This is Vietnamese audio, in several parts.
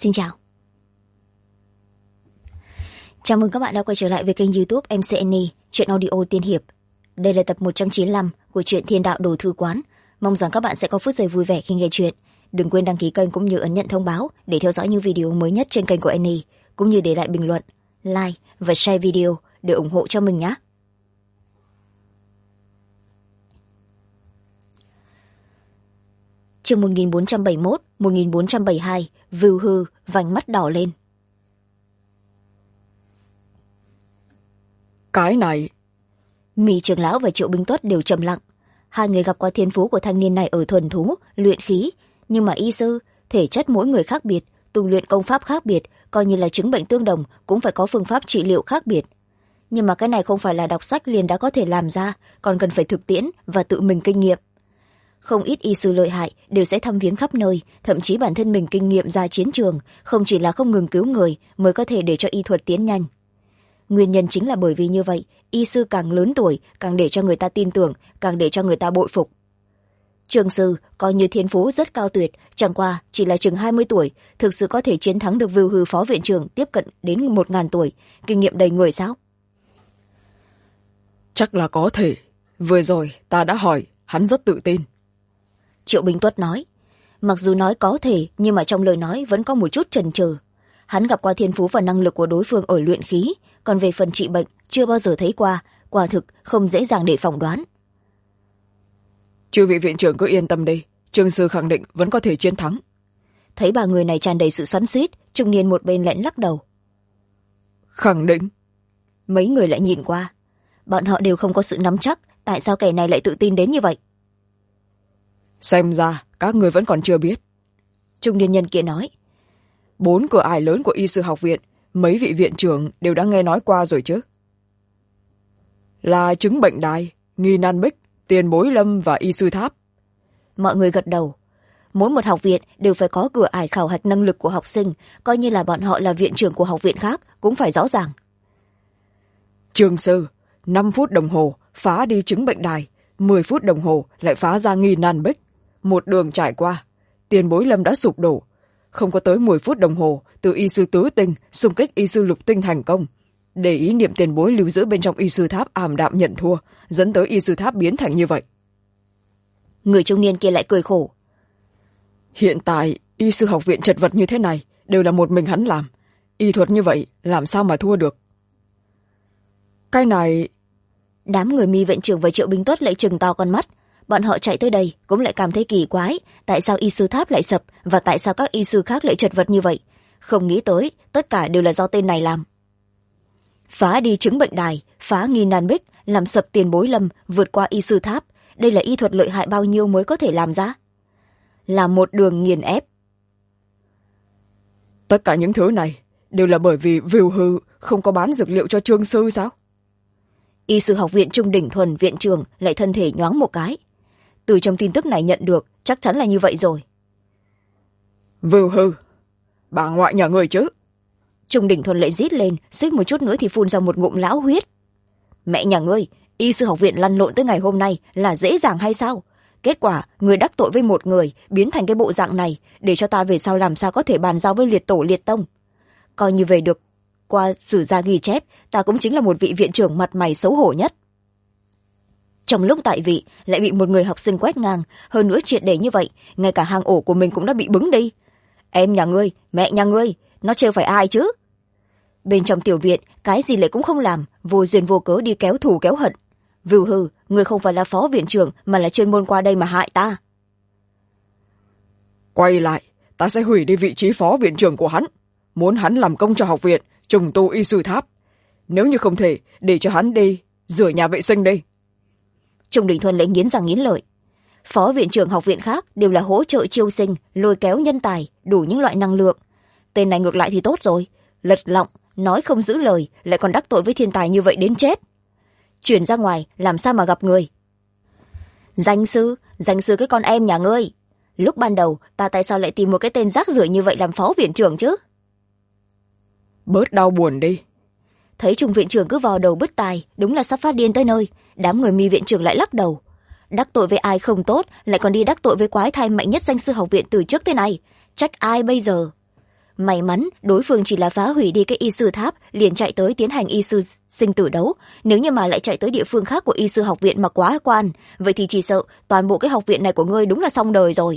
Xin chào. Chào mừng các bạn đã quay trở lại với kênh YouTube MCNE, truyện audio tiên hiệp. Đây là tập 195 của truyện Thiên Đạo Đồ Thư Quán. Mong rằng các bạn sẽ có phút giây vui vẻ khi nghe truyện. Đừng quên đăng ký kênh cũng như ấn nhận thông báo để theo dõi những video mới nhất trên kênh của Annie, cũng như để lại bình luận, like và share video để ủng hộ cho mình nhé. Chương 1471, 1472, Vưu Hư vành mắt đỏ lên. Cái này... Mị Trường Lão và Triệu Bính Tuất đều trầm lặng. Hai người gặp qua thiên phú của thanh niên này ở thuần thú, luyện khí, nhưng mà y sư, thể chất mỗi người khác biệt, tu luyện công pháp khác biệt, coi như là chứng bệnh tương đồng cũng phải có phương pháp trị liệu khác biệt. Nhưng mà cái này không phải là đọc sách liền đã có thể làm ra, còn cần phải thực tiễn và tự mình kinh nghiệm. Không ít y sư lợi hại đều sẽ thăm viếng khắp nơi, thậm chí bản thân mình kinh nghiệm ra chiến trường, không chỉ là không ngừng cứu người mới có thể để cho y thuật tiến nhanh. Nguyên nhân chính là bởi vì như vậy, y sư càng lớn tuổi, càng để cho người ta tin tưởng, càng để cho người ta bội phục. Trường sư coi như thiên phú rất cao tuyệt, chẳng qua chỉ là chừng 20 tuổi, thực sự có thể chiến thắng được Vưu Hư phó viện trưởng tiếp cận đến 1000 tuổi, kinh nghiệm đầy người sao? Chắc là có thể. Vừa rồi ta đã hỏi, hắn rất tự tin. Triệu Bính Tuất nói. Mặc dù nói có thể, nhưng mà trong lời nói vẫn có một chút chần chừ. Hắn gặp qua thiên phú và năng lực của đối phương ở luyện khí, còn về phần trị bệnh chưa bao giờ thấy qua, quả thực không dễ dàng để phỏng đoán. Chư vị viện trưởng cứ yên tâm đi, Trương sư khẳng định vẫn có thể chiến thắng. Thấy ba người này tràn đầy sự xoắn xuýt, trung niên một bên lẽn lắc đầu. Khẳng định? Mấy người lại nhìn qua. Bọn họ đều không có sự nắm chắc, tại sao kẻ này lại tự tin đến như vậy? Xem ra các người vẫn còn chưa biết. Trung niên nhân kia nói. 4 cửa ải lớn của y sư học viện, mấy vị viện trưởng đều đã nghe nói qua rồi chứ. Là chứng bệnh đài, nghi nan bích, tiền bối lâm và y sư tháp. Mọi người gật đầu. Mỗi một học viện đều phải có cửa ải khảo hạch năng lực của học sinh, coi như là bọn họ là viện trưởng của học viện khác cũng phải rõ ràng. Trường sư, 5 phút đồng hồ phá đi chứng bệnh đài, 10 phút đồng hồ lại phá ra nghi nan bích. Một đường trải qua, tiền bối lâm đã sụp đổ. Không có tới 10 phút đồng hồ từ y sư tứ tinh xung kích y sư lục tinh thành công, để ý niệm tiền bối lưu giữ bên trong y sư tháp ảm đạm nhận thua, dẫn tới y sư tháp biến thành như vậy. Người trung niên kia lại cười khổ. Hiện tại y sư học viện chật vật như thế này đều là một mình hắn làm, y thuật như vậy làm sao mà thua được? Cái này... Đám người Mi viện trưởng và Triệu Bính Tuất lại trừng to con mắt. Bọn họ chạy tới đây cũng lại cảm thấy kỳ quái, tại sao y sư tháp lại sập và tại sao các y sư khác lại chật vật như vậy. Không nghĩ tới tất cả đều là do tên này làm. Phá đi chứng bệnh đài, phá nghi nan bích, làm sập tiền bối lâm, vượt qua y sư tháp, đây là y thuật lợi hại bao nhiêu mới có thể làm ra? Là một đường nghiền ép. Tất cả những thứ này đều là bởi vì Vưu Hư không có bán dược liệu cho Trương sư sao? Y sư học viện Trung Đỉnh Thuần viện trưởng lại thân thể nhoáng một cái. Từ trong tin tức này nhận được, chắc chắn là như vậy rồi. Vưu Hư, bà ngoại nhà người chứ? Trung Đỉnh Thuần lại rít lên, suýt một chút nữa thì phun ra một ngụm lão huyết. Mẹ nhà ngươi, y sư học viện lăn lộn tới ngày hôm nay là dễ dàng hay sao? Kết quả người đắc tội với một người biến thành cái bộ dạng này, để cho ta về sau làm sao có thể bàn giao với liệt tổ liệt tông. Coi như về được qua sử gia ghi chép, ta cũng chính là một vị viện trưởng mặt mày xấu hổ nhất. Trong lúc tại vị lại bị một người học sinh quét ngang, hơn nữa triệt để như vậy, ngay cả hang ổ của mình cũng đã bị bứng đi. Em nhà ngươi, mẹ nhà ngươi, nó trêu phải ai chứ? Bên trong tiểu viện, cái gì lại cũng không làm, vô duyên vô cớ đi kéo thù kéo hận. Vưu Hư, ngươi không phải là phó viện trưởng mà là chuyên môn qua đây mà hại ta. Quay lại, ta sẽ hủy đi vị trí phó viện trưởng của hắn, muốn hắn làm công cho học viện trùng tu y sư tháp. Nếu như không thể, để cho hắn đi rửa nhà vệ sinh đi. Trung Đình Thuần lại nghiến răng nghiến lợi. Phó viện trưởng học viện khác đều là hỗ trợ chiêu sinh, lôi kéo nhân tài, đủ những loại năng lượng. Tên này ngược lại thì tốt rồi, lật lọng, nói không giữ lời, lại còn đắc tội với thiên tài như vậy đến chết. Chuyển ra ngoài làm sao mà gặp người? Danh sư cái con em nhà ngươi. Lúc ban đầu ta tại sao lại tìm một cái tên rác rưởi như vậy làm phó viện trưởng chứ? Bớt đau buồn đi. Thấy Trung viện trưởng cứ vò đầu bứt tai, đúng là sắp phát điên tới nơi. Đám người Mi viện trưởng lại lắc đầu. Đắc tội với ai không tốt, lại còn đi đắc tội với quái thai mạnh nhất danh sư học viện từ trước tới nay. Trách ai bây giờ? May mắn đối phương chỉ là phá hủy đi cái y sư tháp liền chạy tới tiến hành y sư sinh tử đấu. Nếu như mà lại chạy tới địa phương khác của y sư học viện mà quá quan, vậy thì chỉ sợ toàn bộ cái học viện này của ngươi đúng là xong đời rồi.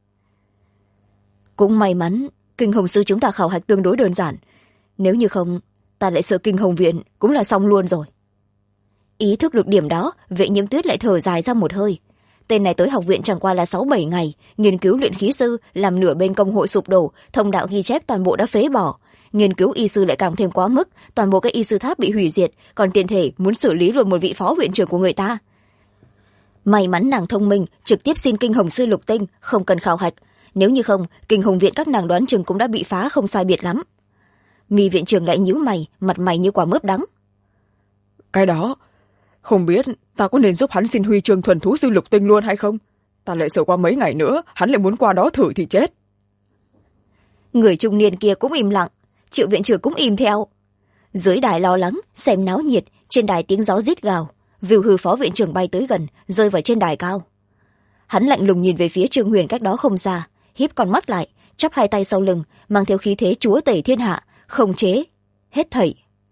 Cũng may mắn kinh hồng sư chúng ta khảo hạch tương đối đơn giản, nếu như không ta lại sợ kinh hồng viện cũng là xong luôn rồi. Ý thức được điểm đó, Vệ Nhiễm Tuyết lại thở dài ra một hơi. Tên này tới học viện chẳng qua là 6-7 ngày, nghiên cứu luyện khí sư, làm nửa bên công hội sụp đổ, thông đạo ghi chép toàn bộ đã phế bỏ. Nghiên cứu y sư lại càng thêm quá mức, toàn bộ cái y sư tháp bị hủy diệt, còn tiện thể muốn xử lý luôn một vị phó viện trưởng của người ta. May mắn nàng thông minh, trực tiếp xin kinh hồng sư lục tinh, không cần khảo hạch. Nếu như không, kinh hồng viện các nàng đoán chừng cũng đã bị phá không sai biệt lắm. Mi viện trưởng lại nhíu mày, mặt mày như quả mướp đắng. Cái đó, không biết ta có nên giúp hắn xin huy chương thuần thú sư lục tinh luôn hay không? Ta lại sợ qua mấy ngày nữa, hắn lại muốn qua đó thử thì chết. Người trung niên kia cũng im lặng, Triệu viện trưởng cũng im theo. Dưới đài lo lắng, xem náo nhiệt, trên đài tiếng gió rít gào. Viu Hư phó viện trưởng bay tới gần, rơi vào trên đài cao. Hắn lạnh lùng nhìn về phía Trương Huyền cách đó không xa, híp con mắt lại, chắp hai tay sau lưng, mang theo khí thế chúa tể thiên hạ, khống chế hết thảy.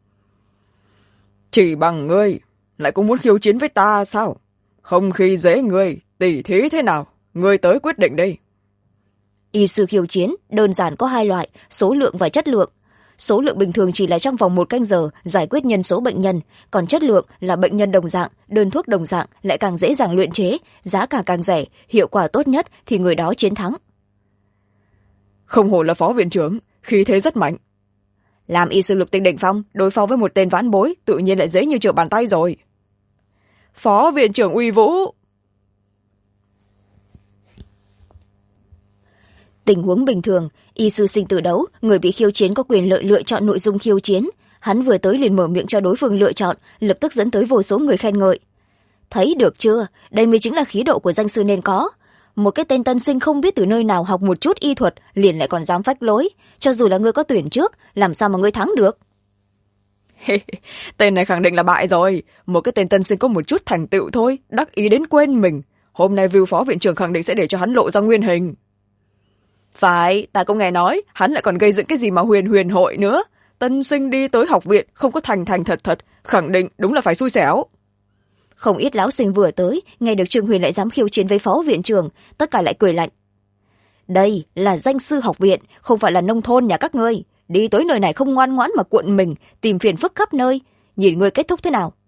Chỉ bằng ngươi lại cũng muốn khiêu chiến với ta sao? Không khi dễ ngươi, tỉ thí thế nào? Ngươi tới quyết định đi. Y sư khiêu chiến đơn giản có hai loại, số lượng và chất lượng. Số lượng bình thường chỉ là trong vòng 1 canh giờ giải quyết nhân số bệnh nhân, còn chất lượng là bệnh nhân đồng dạng, đơn thuốc đồng dạng, lại càng dễ dàng luyện chế, giá cả càng rẻ, hiệu quả tốt nhất thì người đó chiến thắng. Không hổ là phó viện trưởng, khí thế rất mạnh. Làm y sư lục tinh đỉnh phong, đối phó với một tên vãn bối, tự nhiên lại dễ như trở bàn tay rồi. Phó viện trưởng uy vũ. Tình huống bình thường, y sư sinh tử đấu, người bị khiêu chiến có quyền lợi lựa chọn nội dung khiêu chiến. Hắn vừa tới liền mở miệng cho đối phương lựa chọn, lập tức dẫn tới vô số người khen ngợi. Thấy được chưa, đây mới chính là khí độ của danh sư nên có. Một cái tên tân sinh không biết từ nơi nào học một chút y thuật, liền lại còn dám phách lối. Cho dù là ngươi có tuyển trước, làm sao mà ngươi thắng được? Tên này khẳng định là bại rồi. Một cái tên tân sinh có một chút thành tựu thôi, đắc ý đến quên mình. Hôm nay Viu phó viện trưởng khẳng định sẽ để cho hắn lộ ra nguyên hình. Phải, ta cũng nghe nói, hắn lại còn gây dựng cái gì mà huyền huyền hội nữa. Tân sinh đi tới học viện, không có thành thật, khẳng định đúng là phải xui xẻo. Không ít lão sinh vừa tới, nghe được Trương Huyền lại dám khiêu chiến với phó viện trưởng, tất cả lại cười lạnh. Đây là danh sư học viện, không phải là nông thôn nhà các ngươi. Đi tới nơi này không ngoan ngoãn mà cuộn mình, tìm phiền phức khắp nơi. Nhìn ngươi kết thúc thế nào?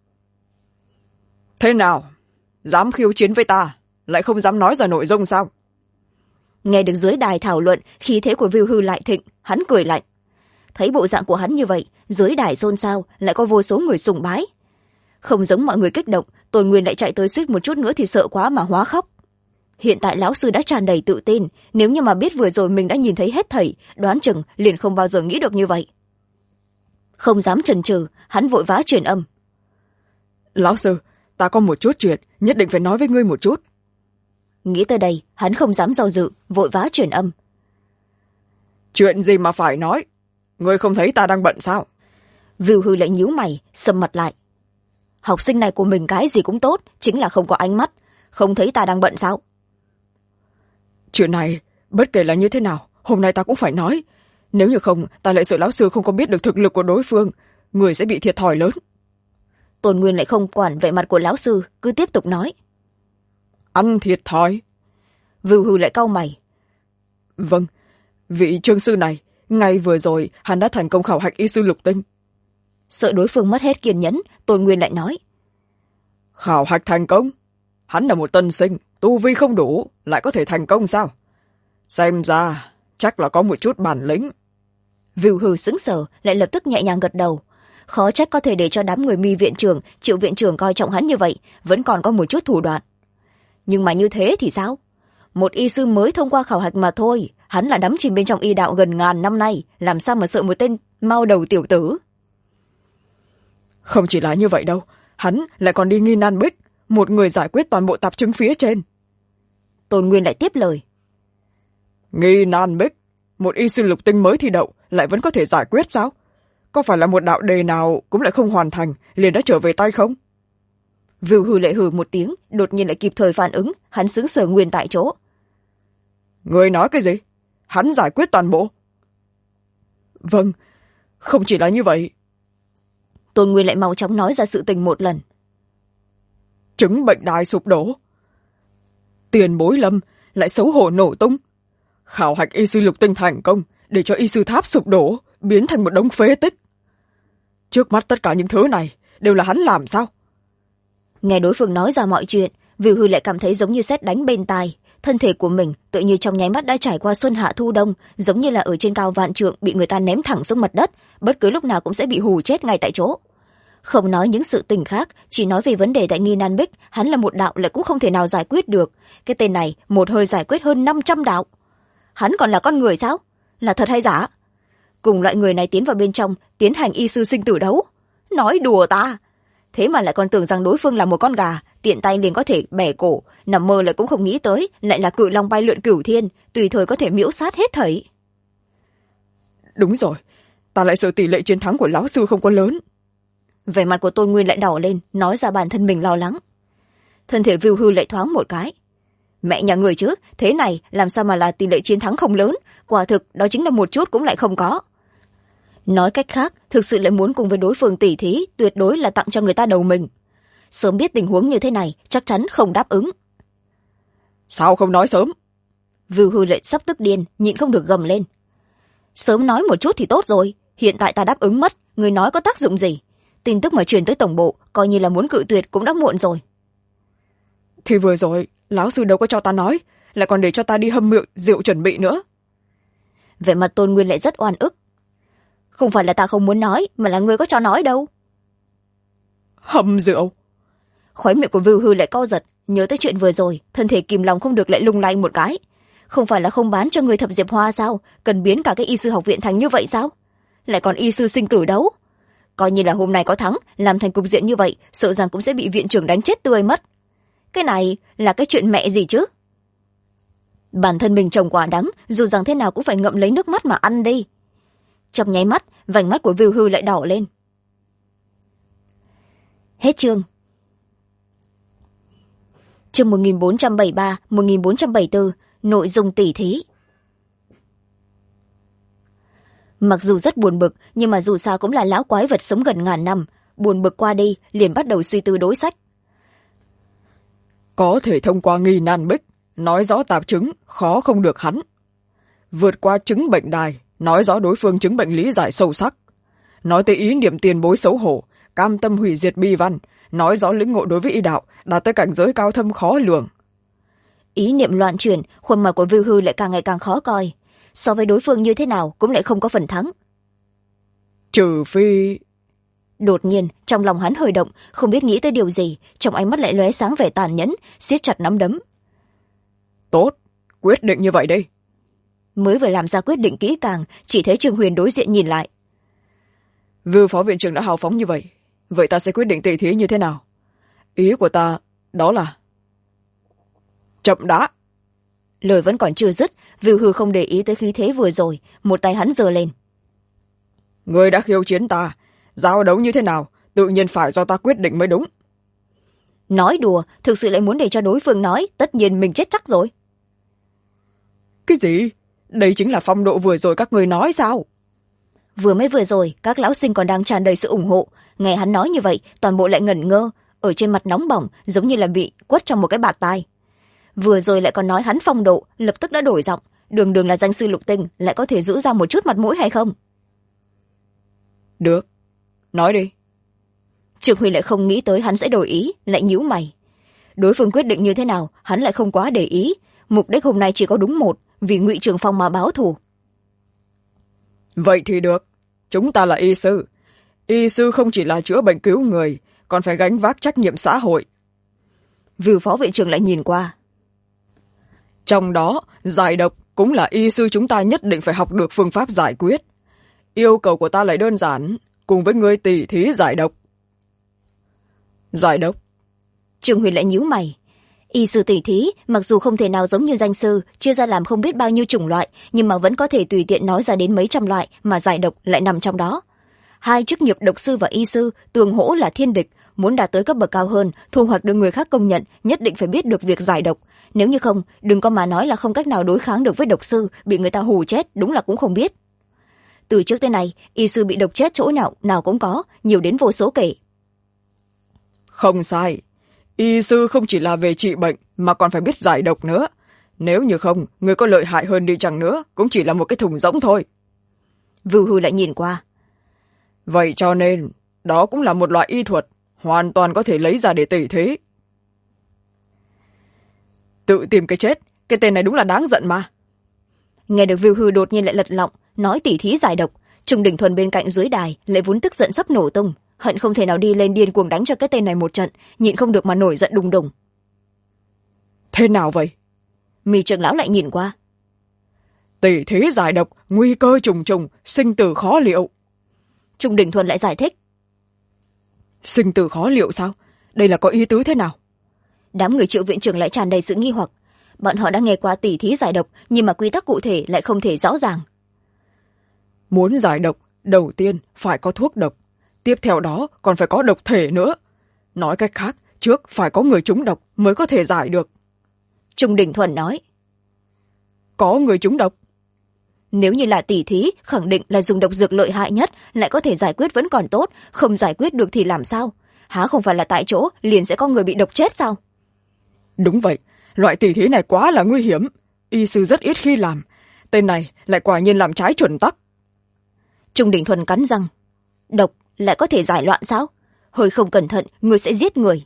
Thế nào? Dám khiêu chiến với ta, lại không dám nói ra nội dung sao? Nghe được dưới đài thảo luận, khí thế của Viu Hư lại thịnh, hắn cười lạnh. Thấy bộ dạng của hắn như vậy, dưới đài xôn xao, lại có vô số người sùng bái. Không giống mọi người kích động, Tôn Nguyên lại chạy tới suýt một chút nữa thì sợ quá mà hóa khóc. Hiện tại lão sư đã tràn đầy tự tin, nếu như mà biết vừa rồi mình đã nhìn thấy hết thảy, đoán chừng liền không bao giờ nghĩ được như vậy. Không dám chần chừ, hắn vội vã truyền âm. Lão sư, ta có một chút chuyện, nhất định phải nói với ngươi một chút. Nghĩ tới đây, hắn không dám do dự, vội vã truyền âm. Chuyện gì mà phải nói? Ngươi không thấy ta đang bận sao? Viu Hư lại nhíu mày, sầm mặt lại. Học sinh này của mình cái gì cũng tốt, chính là không có ánh mắt. Không thấy ta đang bận sao? Chuyện này, bất kể là như thế nào, hôm nay ta cũng phải nói. Nếu như không, ta lại sợ lão sư không có biết được thực lực của đối phương. Người sẽ bị thiệt thòi lớn. Tôn Nguyên lại không quản vẻ mặt của lão sư, cứ tiếp tục nói. Ăn thiệt thòi? Viu Hư lại cau mày. Vâng, vị Trương sư này, ngay vừa rồi hắn đã thành công khảo hạch y sư lục tinh. Sợ đối phương mất hết kiên nhẫn, Tôn Nguyên lại nói. Khảo hạch thành công? Hắn là một tân sinh, tu vi không đủ, lại có thể thành công sao? Xem ra, chắc là có một chút bản lĩnh. Viu Hư sững sờ, lại lập tức nhẹ nhàng gật đầu. Khó trách có thể để cho đám người Mi viện trưởng, Triệu viện trưởng coi trọng hắn như vậy, vẫn còn có một chút thủ đoạn. Nhưng mà như thế thì sao? Một y sư mới thông qua khảo hạch mà thôi, hắn là đắm chìm bên trong y đạo gần ngàn năm nay, làm sao mà sợ một tên mau đầu tiểu tử? Không chỉ là như vậy đâu, hắn lại còn đi Nghi Nan Bích, một người giải quyết toàn bộ tạp chứng phía trên. Tôn Nguyên lại tiếp lời. Nghi Nan Bích, một y sư lục tinh mới thi đậu, lại vẫn có thể giải quyết sao? Có phải là một đạo đề nào cũng lại không hoàn thành, liền đã trở về tay không? Viu Hư lại hừ một tiếng, đột nhiên lại kịp thời phản ứng, hắn sững sờ nguyên tại chỗ. Người nói cái gì? Hắn giải quyết toàn bộ? Vâng, không chỉ là như vậy. Tôn Nguyên lại mau chóng nói ra sự tình một lần. Chứng bệnh đài sụp đổ, tiền bối Lâm lại xấu hổ nổ tung, khảo hạch y sư lục tinh thành công để cho y sư tháp sụp đổ, biến thành một đống phế tích. Trước mắt tất cả những thứ này đều là hắn làm sao? Nghe đối phương nói ra mọi chuyện, Viu Hư lại cảm thấy giống như sét đánh bên tai. Thân thể của mình tự như trong nháy mắt đã trải qua xuân hạ thu đông, giống như là ở trên cao vạn trượng bị người ta ném thẳng xuống mặt đất, bất cứ lúc nào cũng sẽ bị hù chết ngay tại chỗ. Không nói những sự tình khác, chỉ nói về vấn đề tại Nghi Nan Bích, hắn là một đạo lại cũng không thể nào giải quyết được. Cái tên này một hơi giải quyết hơn 500 đạo. Hắn còn là con người sao? Là thật hay giả? Cùng loại người này tiến vào bên trong, tiến hành y sư sinh tử đấu. Nói đùa ta! Thế mà lại còn tưởng rằng đối phương là một con gà, tiện tay liền có thể bẻ cổ, nằm mơ lại cũng không nghĩ tới, lại là cự long bay lượn cửu thiên, tùy thời có thể miễu sát hết thảy. Đúng rồi, ta lại sợ tỷ lệ chiến thắng của lão sư không có lớn. Vẻ mặt của Tôn Nguyên lại đỏ lên, nói ra bản thân mình lo lắng. Thân thể Viu Hư lại thoáng một cái. Mẹ nhà người chứ, thế này làm sao mà là tỷ lệ chiến thắng không lớn, quả thực đó chính là một chút cũng lại không có. Nói cách khác, thực sự lại muốn cùng với đối phương tỉ thí, tuyệt đối là tặng cho người ta đầu mình. Sớm biết tình huống như thế này, chắc chắn không đáp ứng. Sao không nói sớm? Viu Hư lại sắp tức điên, nhịn không được gầm lên. Sớm nói một chút thì tốt rồi, hiện tại ta đáp ứng mất, người nói có tác dụng gì? Tin tức mà truyền tới tổng bộ, coi như là muốn cự tuyệt cũng đã muộn rồi. Thì vừa rồi, lão sư đâu có cho ta nói, lại còn để cho ta đi hâm rượu chuẩn bị nữa. Vẻ mặt Tôn Nguyên lại rất oan ức. Không phải là ta không muốn nói, mà là ngươi có cho nói đâu. Hâm rượu? Khóe miệng của Viu Hư lại co giật, nhớ tới chuyện vừa rồi, thân thể kìm lòng không được lại lung lay một cái. Không phải là không bán cho người Thập Diệp Hoa sao? Cần biến cả cái y sư học viện thành như vậy sao? Lại còn y sư sinh tử đấu. Coi như là hôm nay có thắng, làm thành cục diện như vậy, sợ rằng cũng sẽ bị viện trưởng đánh chết tươi mất. Cái này là cái chuyện mẹ gì chứ? Bản thân mình trồng quả đắng, dù rằng thế nào cũng phải ngậm lấy nước mắt mà ăn đi. Trong nháy mắt, vành mắt của Viu Hư lại đỏ lên. Hết chương. Chương 1473, 1474, nội dung tỉ thí. Mặc dù rất buồn bực, nhưng mà dù sao cũng là lão quái vật sống gần ngàn năm. Buồn bực qua đi, liền bắt đầu suy tư đối sách. Có thể thông qua Nghi Nan Bích, nói rõ tạp chứng, khó không được hắn. Vượt qua chứng bệnh đài, nói rõ đối phương chứng bệnh lý giải sâu sắc. Nói tới ý niệm tiền bối xấu hổ, cam tâm hủy diệt bi văn, nói rõ lĩnh ngộ đối với y đạo, đạt tới cảnh giới cao thâm khó lường. Ý niệm loạn chuyển, khuôn mặt của Viu Hư lại càng ngày càng khó coi. So với đối phương như thế nào cũng lại không có phần thắng. Trừ phi... Đột nhiên, trong lòng hắn hơi động, không biết nghĩ tới điều gì, trong ánh mắt lại lóe sáng vẻ tàn nhẫn, siết chặt nắm đấm. Tốt, quyết định như vậy đi. Mới vừa làm ra quyết định kỹ càng, chỉ thấy Trương Huyền đối diện nhìn lại. Viu phó viện trưởng đã hào phóng như vậy, vậy ta sẽ quyết định tỉ thí như thế nào? Ý của ta đó là... Chậm đã. Lời vẫn còn chưa dứt, Viu Hư không để ý tới khí thế vừa rồi, một tay hắn giơ lên. Người đã khiêu chiến ta, giao đấu như thế nào, tự nhiên phải do ta quyết định mới đúng. Nói đùa, thực sự lại muốn để cho đối phương nói, tất nhiên mình chết chắc rồi. Cái gì? Đây chính là phong độ vừa rồi các người nói sao? Vừa rồi, các lão sinh còn đang tràn đầy sự ủng hộ. Nghe hắn nói như vậy, toàn bộ lại ngẩn ngơ, ở trên mặt nóng bỏng, giống như là bị quất trong một cái bạt tai. Vừa rồi lại còn nói hắn phong độ, lập tức đã đổi giọng, đường đường là danh sư lục tinh, lại có thể giữ ra một chút mặt mũi hay không? Được, nói đi. Trương Huy lại không nghĩ tới hắn sẽ đổi ý, lại nhíu mày. Đối phương quyết định như thế nào, hắn lại không quá để ý. Mục đích hôm nay chỉ có đúng một, vì Ngụy Trường Phong mà báo thù. Vậy thì được, chúng ta là y sư. Y sư không chỉ là chữa bệnh cứu người, còn phải gánh vác trách nhiệm xã hội. Viu phó viện trưởng lại nhìn qua. Trong đó, giải độc cũng là y sư chúng ta nhất định phải học được phương pháp giải quyết. Yêu cầu của ta lại đơn giản, cùng với người tỉ thí giải độc. Giải độc? Trương Huyền lại nhíu mày. Y sư tỉ thí, mặc dù không thể nào giống như danh sư, chia ra làm không biết bao nhiêu chủng loại, nhưng mà vẫn có thể tùy tiện nói ra đến mấy trăm loại, mà giải độc lại nằm trong đó. Hai chức nghiệp độc sư và y sư tương hỗ là thiên địch, muốn đạt tới cấp bậc cao hơn, thu hoạch được người khác công nhận, nhất định phải biết được việc giải độc. Nếu như không, đừng có mà nói là không cách nào đối kháng được với độc sư, bị người ta hù chết, đúng là cũng không biết. từ trước tới nay y sư bị độc chết chỗ nào nào cũng có, nhiều đến vô số kể. Không sai, y sư không chỉ là về trị bệnh mà còn phải biết giải độc nữa. Nếu như không, người có lợi hại hơn đi chăng nữa cũng chỉ là một cái thùng rỗng thôi. Vưu Hư lại nhìn qua. Vậy cho nên đó cũng là một loại y thuật, hoàn toàn có thể lấy ra để tỉ thí. Tự tìm cái chết, cái tên này đúng là đáng giận mà. Nghe được Vưu Hư đột nhiên lại lật lọng nói tỉ thí giải độc, Trung Đình Thuần bên cạnh dưới đài lại vốn tức giận sắp nổ tung, hận không thể nào đi lên điên cuồng đánh cho cái tên này một trận, nhịn không được mà nổi giận đùng đùng. Thế nào vậy? Mi trưởng lão lại nhìn qua. Tỉ thí giải độc, nguy cơ trùng trùng, sinh tử khó liệu. Trung Đình Thuần lại giải thích. Sinh tử khó liệu sao? Đây là có ý tứ thế nào? Đám người Triệu viện trưởng lại tràn đầy sự nghi hoặc. Bọn họ đã nghe qua tỉ thí giải độc, nhưng mà quy tắc cụ thể lại không thể rõ ràng. Muốn giải độc, đầu tiên phải có thuốc độc, tiếp theo đó còn phải có độc thể nữa. Nói cách khác, trước phải có người trúng độc mới có thể giải được. Trung Đình Thuần nói. Có người trúng độc? Nếu như là tỉ thí, khẳng định là dùng độc dược lợi hại nhất, lại có thể giải quyết vẫn còn tốt, không giải quyết được thì làm sao? Há không phải là tại chỗ liền sẽ có người bị độc chết sao? Đúng vậy, loại tỉ thí này quá là nguy hiểm, y sư rất ít khi làm, tên này lại quả nhiên làm trái chuẩn tắc. Trung Đình Thuần cắn răng. Độc lại có thể giải loạn sao? Hơi không cẩn thận, người sẽ giết người.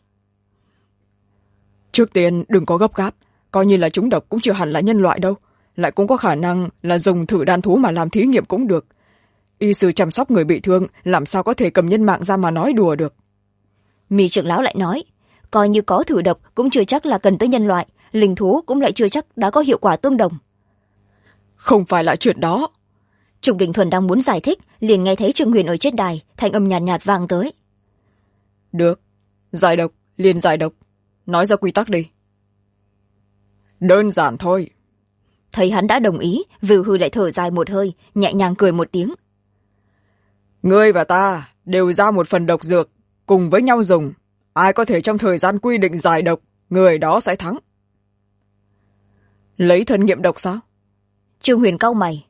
Trước tiên đừng có gấp gáp, coi như là trúng độc cũng chưa hẳn là nhân loại đâu, lại cũng có khả năng là dùng thử đan thú mà làm thí nghiệm cũng được. Y sư chăm sóc người bị thương, làm sao có thể cầm nhân mạng ra mà nói đùa được. Mi trưởng lão lại nói, coi như có thử độc cũng chưa chắc là cần tới nhân loại, linh thú cũng lại chưa chắc đã có hiệu quả tương đồng. Không phải là chuyện đó. Trục Đình Thuần đang muốn giải thích, liền nghe thấy Trương Huyền ở trên đài, thanh âm nhàn nhạt vang tới. Được, giải độc, liền giải độc. Nói ra quy tắc đi. Đơn giản thôi. Thấy hắn đã đồng ý, Vưu Hư lại thở dài một hơi, nhẹ nhàng cười một tiếng. Ngươi và ta đều ra một phần độc dược, cùng với nhau dùng. Ai có thể trong thời gian quy định giải độc, người đó sẽ thắng. Lấy thân nghiệm độc sao? Trương Huyền cau mày.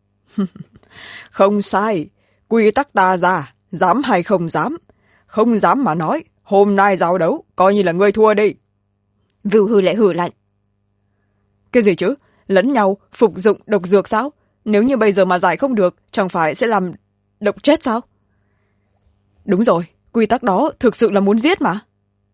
Không sai, quy tắc ta ra, dám hay không dám. Không dám mà nói, hôm nay giao đấu, coi như là ngươi thua đi. Vưu Hư lại hử lạnh. Cái gì chứ? Lẫn nhau phục dụng độc dược sao? Nếu như bây giờ mà giải không được, chẳng phải sẽ làm độc chết sao? Đúng rồi, quy tắc đó thực sự là muốn giết mà.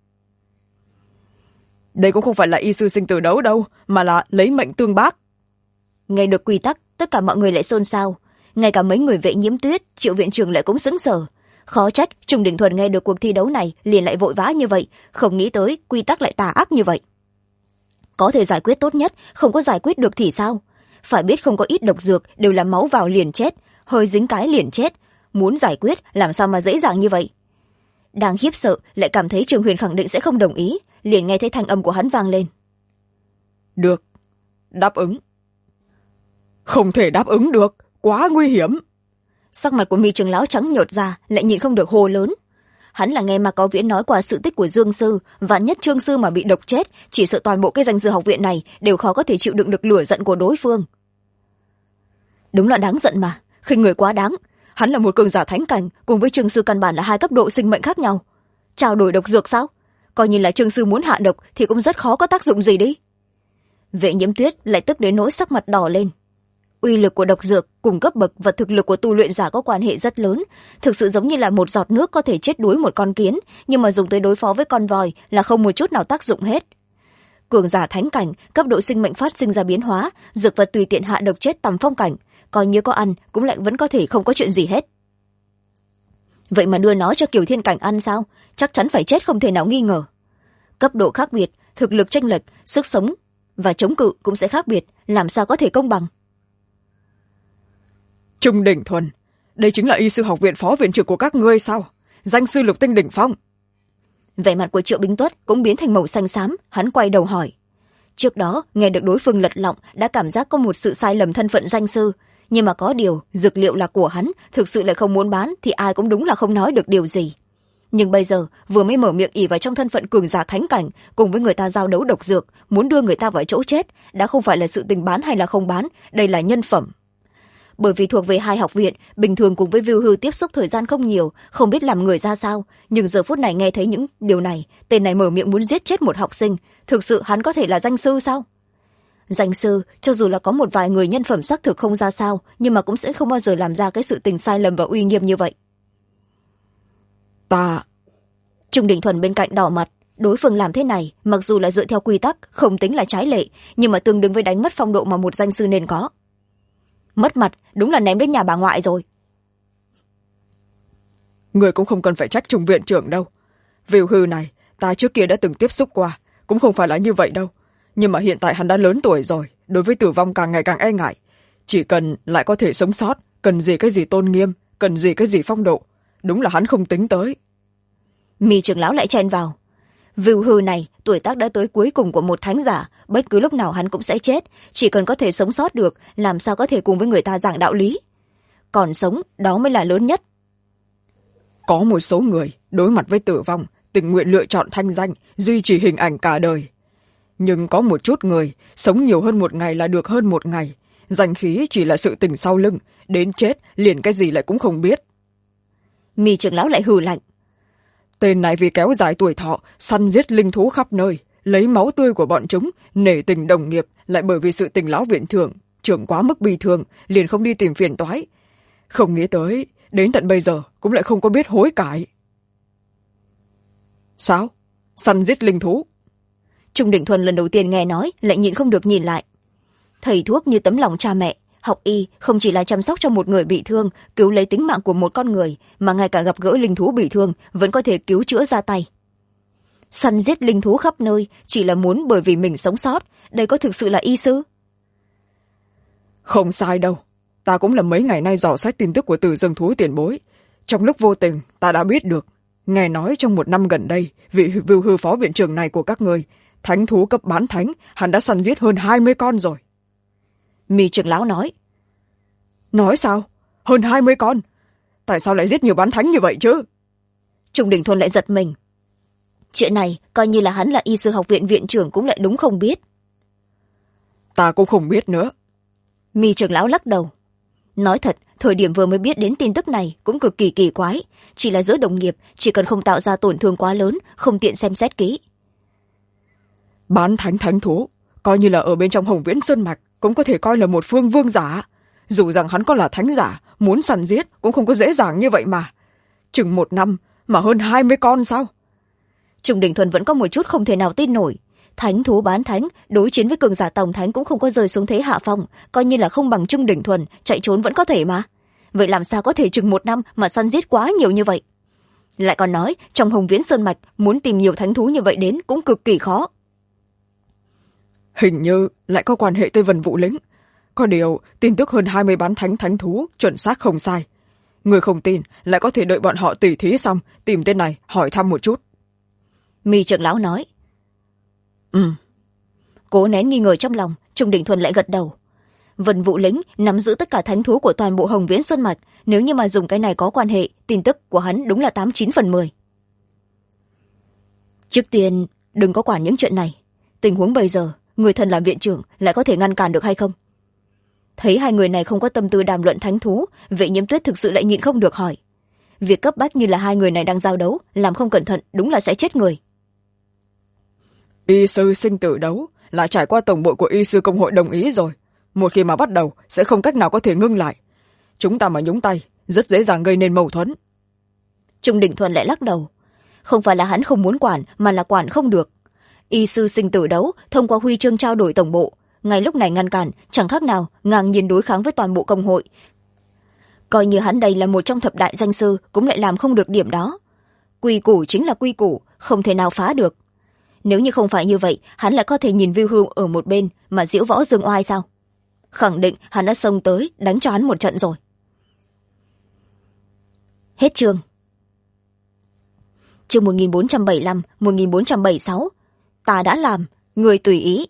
Đây cũng không phải là y sư sinh tử đấu đâu, mà là lấy mệnh tương bác. Nghe được quy tắc, tất cả mọi người lại xôn xao. Ngay cả mấy người Vệ Nhiễm Tuyết, Triệu viện trưởng lại cũng sững sờ. Khó trách Trung Đình Thuần nghe được cuộc thi đấu này liền lại vội vã như vậy, không nghĩ tới quy tắc lại tà ác như vậy. Có thể giải quyết tốt nhất, không có giải quyết được thì sao? Phải biết không có ít độc dược đều là máu vào liền chết, hơi dính cái liền chết. Muốn giải quyết làm sao mà dễ dàng như vậy? Đang khiếp sợ lại cảm thấy Trường Huyền khẳng định sẽ không đồng ý, liền nghe thấy thanh âm của hắn vang lên. Được, đáp ứng. Không thể đáp ứng được, quá nguy hiểm. Sắc mặt của Mi trưởng lão trắng nhợt ra, lại nhịn không được hô lớn. Hắn là nghe Mạc Có Viễn nói qua sự tích của Dương sư, vạn nhất Trương sư mà bị độc chết, chỉ sợ toàn bộ cái danh sư học viện này đều khó có thể chịu đựng được lửa giận của đối phương. Đúng là đáng giận mà, khinh người quá đáng. Hắn là một cường giả thánh cảnh, cùng với Trương sư căn bản là hai cấp độ sinh mệnh khác nhau. Trao đổi độc dược sao? Coi như là Trương sư muốn hạ độc thì cũng rất khó có tác dụng gì đi. Vệ Nhiễm Tuyết lại tức đến nỗi sắc mặt đỏ lên. Uy lực của độc dược cùng cấp bậc và thực lực của tu luyện giả có quan hệ rất lớn, thực sự giống như là một giọt nước có thể chết đuối một con kiến, nhưng mà dùng tới đối phó với con voi là không một chút nào tác dụng hết. Cường giả thánh cảnh, cấp độ sinh mệnh phát sinh ra biến hóa, dược vật tùy tiện hạ độc chết tầm phong cảnh, coi như có ăn cũng lại vẫn có thể không có chuyện gì hết. Vậy mà đưa nó cho Kiều Thiên Cảnh ăn sao? Chắc chắn phải chết không thể nào nghi ngờ. Cấp độ khác biệt, thực lực chênh lệch, sức sống và chống cự cũng sẽ khác biệt, làm sao có thể công bằng? Trung Đình Thuần, đây chính là y sư học viện phó viện trưởng của các ngươi sao? Danh sư lục tinh đỉnh phong. Vẻ mặt của Triệu Bính Tuất cũng biến thành màu xanh xám, hắn quay đầu hỏi. Trước đó nghe được đối phương lật lọng đã cảm giác có một sự sai lầm thân phận danh sư, nhưng mà có điều dược liệu là của hắn, thực sự lại không muốn bán thì ai cũng đúng là không nói được điều gì. Nhưng bây giờ vừa mới mở miệng ỷ vào trong thân phận cường giả thánh cảnh, cùng với người ta giao đấu độc dược, muốn đưa người ta vào chỗ chết, đã không phải là sự tình bán hay là không bán, đây là nhân phẩm. bởi vì thuộc về hai học viện, bình thường cùng với Viu Hư tiếp xúc thời gian không nhiều, không biết làm người ra sao, nhưng giờ phút này nghe thấy những điều này, tên này mở miệng muốn giết chết một học sinh. Thực sự hắn có thể là danh sư sao? Danh sư, cho dù là có một vài người nhân phẩm xác thực không ra sao, nhưng mà cũng sẽ không bao giờ làm ra cái sự tình sai lầm và uy nghiêm như vậy. Trung Đình Thuần bên cạnh đỏ mặt. Đối phương làm thế này, mặc dù là dựa theo quy tắc, không tính là trái lệ, nhưng mà tương đương với đánh mất phong độ mà một danh sư nên có. Mất mặt, đúng là ném đến nhà bà ngoại rồi. Người cũng không cần phải trách Trung viện trưởng đâu. Viu Hư này, ta trước kia đã từng tiếp xúc qua, cũng không phải là như vậy đâu. Nhưng mà hiện tại hắn đã lớn tuổi rồi, đối với tử vong càng ngày càng e ngại. Chỉ cần lại có thể sống sót, cần gì cái gì tôn nghiêm, cần gì cái gì phong độ. Đúng là hắn không tính tới. Mi trưởng lão lại chen vào. Viu Hư này, tuổi tác đã tới cuối cùng của một thánh giả, bất cứ lúc nào hắn cũng sẽ chết, chỉ cần có thể sống sót được, làm sao có thể cùng với người ta giảng đạo lý. Còn sống, đó mới là lớn nhất. Có một số người, đối mặt với tử vong, tình nguyện lựa chọn thanh danh, duy trì hình ảnh cả đời. Nhưng có một chút người, sống nhiều hơn một ngày là được hơn một ngày. Danh khí chỉ là sự tình sau lưng, đến chết, liền cái gì lại cũng không biết. Mi trưởng lão lại hừ lạnh. Tên này vì kéo dài tuổi thọ, săn giết linh thú khắp nơi, lấy máu tươi của bọn chúng, nể tình đồng nghiệp, lại bởi vì sự tình lão viện trưởng quá mức bi thương, liền không đi tìm phiền toái. Không nghĩ tới, đến tận bây giờ cũng lại không có biết hối cải. Sao? Săn giết linh thú? Trung Đình Thuần lần đầu tiên nghe nói, lại nhịn không được nhìn lại. Thầy thuốc như tấm lòng cha mẹ, học y không chỉ là chăm sóc cho một người bị thương, cứu lấy tính mạng của một con người, mà ngay cả gặp gỡ linh thú bị thương vẫn có thể cứu chữa ra tay. Săn giết linh thú khắp nơi chỉ là muốn bởi vì mình sống sót, đây có thực sự là y sư? Không sai đâu, ta cũng là mấy ngày nay dò xét tin tức của Từ Dương Thú tiền bối. Trong lúc vô tình ta đã biết được, nghe nói trong một năm gần đây, vị Viu Hư phó viện trưởng này của các ngươi, thánh thú cấp bán thánh, hắn đã săn giết hơn 20 con rồi. Mi trưởng lão nói. Nói sao? Hơn 20 con? Tại sao lại giết nhiều bán thánh như vậy chứ? Trung Đình Thuần lại giật mình. Chuyện này coi như là hắn là y sư học viện viện trưởng cũng lại đúng không biết. Ta cũng không biết nữa. Mi trưởng lão lắc đầu. Nói thật, thời điểm vừa mới biết đến tin tức này cũng cực kỳ kỳ quái, chỉ là giữa đồng nghiệp, chỉ cần không tạo ra tổn thương quá lớn, không tiện xem xét kỹ. Bán thánh thánh thú, coi như là ở bên trong Hồng Viễn Sơn Mạch, cũng có thể coi là một phương vương giả. Dù rằng hắn có là thánh giả, muốn săn giết cũng không có dễ dàng như vậy mà. Chừng một năm mà hơn 20 con sao? Trung Đình Thuần vẫn có một chút không thể nào tin nổi. Thánh thú bán thánh, đối chiến với cường giả tổng thánh cũng không có rơi xuống thế hạ phong, coi như là không bằng Trung Đình Thuần, chạy trốn vẫn có thể mà. Vậy làm sao có thể chừng một năm mà săn giết quá nhiều như vậy? Lại còn nói, trong Hồng Viễn Sơn Mạch, muốn tìm nhiều thánh thú như vậy đến cũng cực kỳ khó. Hình như lại có quan hệ tới Vân Vũ Lĩnh. Có điều, tin tức hơn 20 bán thánh thánh thú, chuẩn xác không sai. Người không tin, lại có thể đợi bọn họ tỉ thí xong, tìm tên này, hỏi thăm một chút. Mi trưởng lão nói. Cố nén nghi ngờ trong lòng, Trung Đình Thuần lại gật đầu. Vân Vũ Lĩnh nắm giữ tất cả thánh thú của toàn bộ Hồng Viễn Sơn Mạch, nếu như mà dùng cái này có quan hệ, tin tức của hắn đúng là 89/10. Trước tiên, đừng có quản những chuyện này. Tình huống bây giờ, người thân làm viện trưởng lại có thể ngăn cản được hay không? Thấy hai người này không có tâm tư đàm luận thánh thú, Vệ Nhiễm Tuyết thực sự lại nhịn không được hỏi. Việc cấp bách như là hai người này đang giao đấu, làm không cẩn thận đúng là sẽ chết người. Y sư sinh tử đấu là trải qua tổng bộ của y sư công hội đồng ý rồi. Một khi mà bắt đầu, sẽ không cách nào có thể ngưng lại. Chúng ta mà nhúng tay, rất dễ dàng gây nên mâu thuẫn. Trung Đình Thuần lại lắc đầu. Không phải là hắn không muốn quản, mà là quản không được. Y sư sinh tử đấu thông qua huy chương trao đổi tổng bộ, ngay lúc này ngăn cản chẳng khác nào ngang nhiên đối kháng với toàn bộ công hội. Coi như hắn đây là một trong thập đại danh sư cũng lại làm không được điểm đó. Quy củ chính là quy củ, không thể nào phá được. Nếu như không phải như vậy, hắn lại có thể nhìn Viu Hư ở một bên mà diễu võ dương oai sao? Khẳng định hắn đã xông tới đánh cho hắn một trận rồi. Hết chương. Chương 1475, 1476. Ta đã làm, người tùy ý.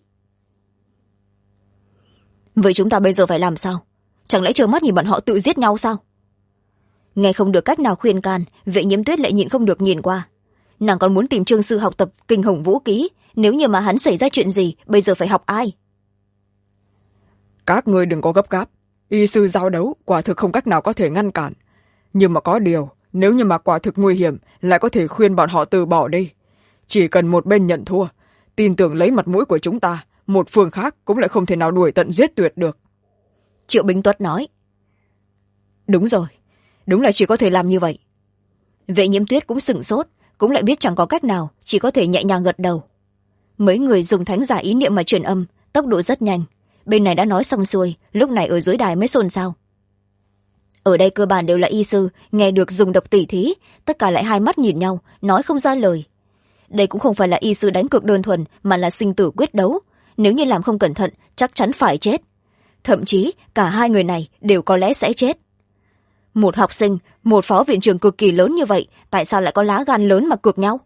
Vậy chúng ta bây giờ phải làm sao? Chẳng lẽ trơ mắt nhìn bọn họ tự giết nhau sao? Nghe không được cách nào khuyên can, Vệ Nhiễm Tuyết lại nhịn không được nhìn qua. Nàng còn muốn tìm Trương sư học tập kinh hồng vũ ký, nếu như mà hắn xảy ra chuyện gì, bây giờ phải học ai? Các ngươi đừng có gấp gáp, y sư giao đấu quả thực không cách nào có thể ngăn cản, nhưng mà có điều nếu như mà quả thực nguy hiểm lại có thể khuyên bọn họ từ bỏ đi. Chỉ cần một bên nhận thua, tin tưởng lấy mặt mũi của chúng ta, một phương khác cũng lại không thể nào đuổi tận giết tuyệt được. Triệu Bính Tuất nói. Đúng rồi, đúng là chỉ có thể làm như vậy. Vệ Nhiễm Tuyết cũng sửng sốt, cũng lại biết chẳng có cách nào, chỉ có thể nhẹ nhàng gật đầu. Mấy người dùng thánh giả ý niệm mà truyền âm, tốc độ rất nhanh. Bên này đã nói xong xuôi, lúc này ở dưới đài mới xôn xao. Ở đây cơ bản đều là y sư, nghe được dùng độc tỉ thí, tất cả lại hai mắt nhìn nhau, nói không ra lời. Đây cũng không phải là y sư đánh cược đơn thuần, mà là sinh tử quyết đấu. Nếu như làm không cẩn thận, chắc chắn phải chết. Thậm chí, cả hai người này đều có lẽ sẽ chết. Một học sinh, một phó viện trưởng cực kỳ lớn như vậy, tại sao lại có lá gan lớn mà cược nhau?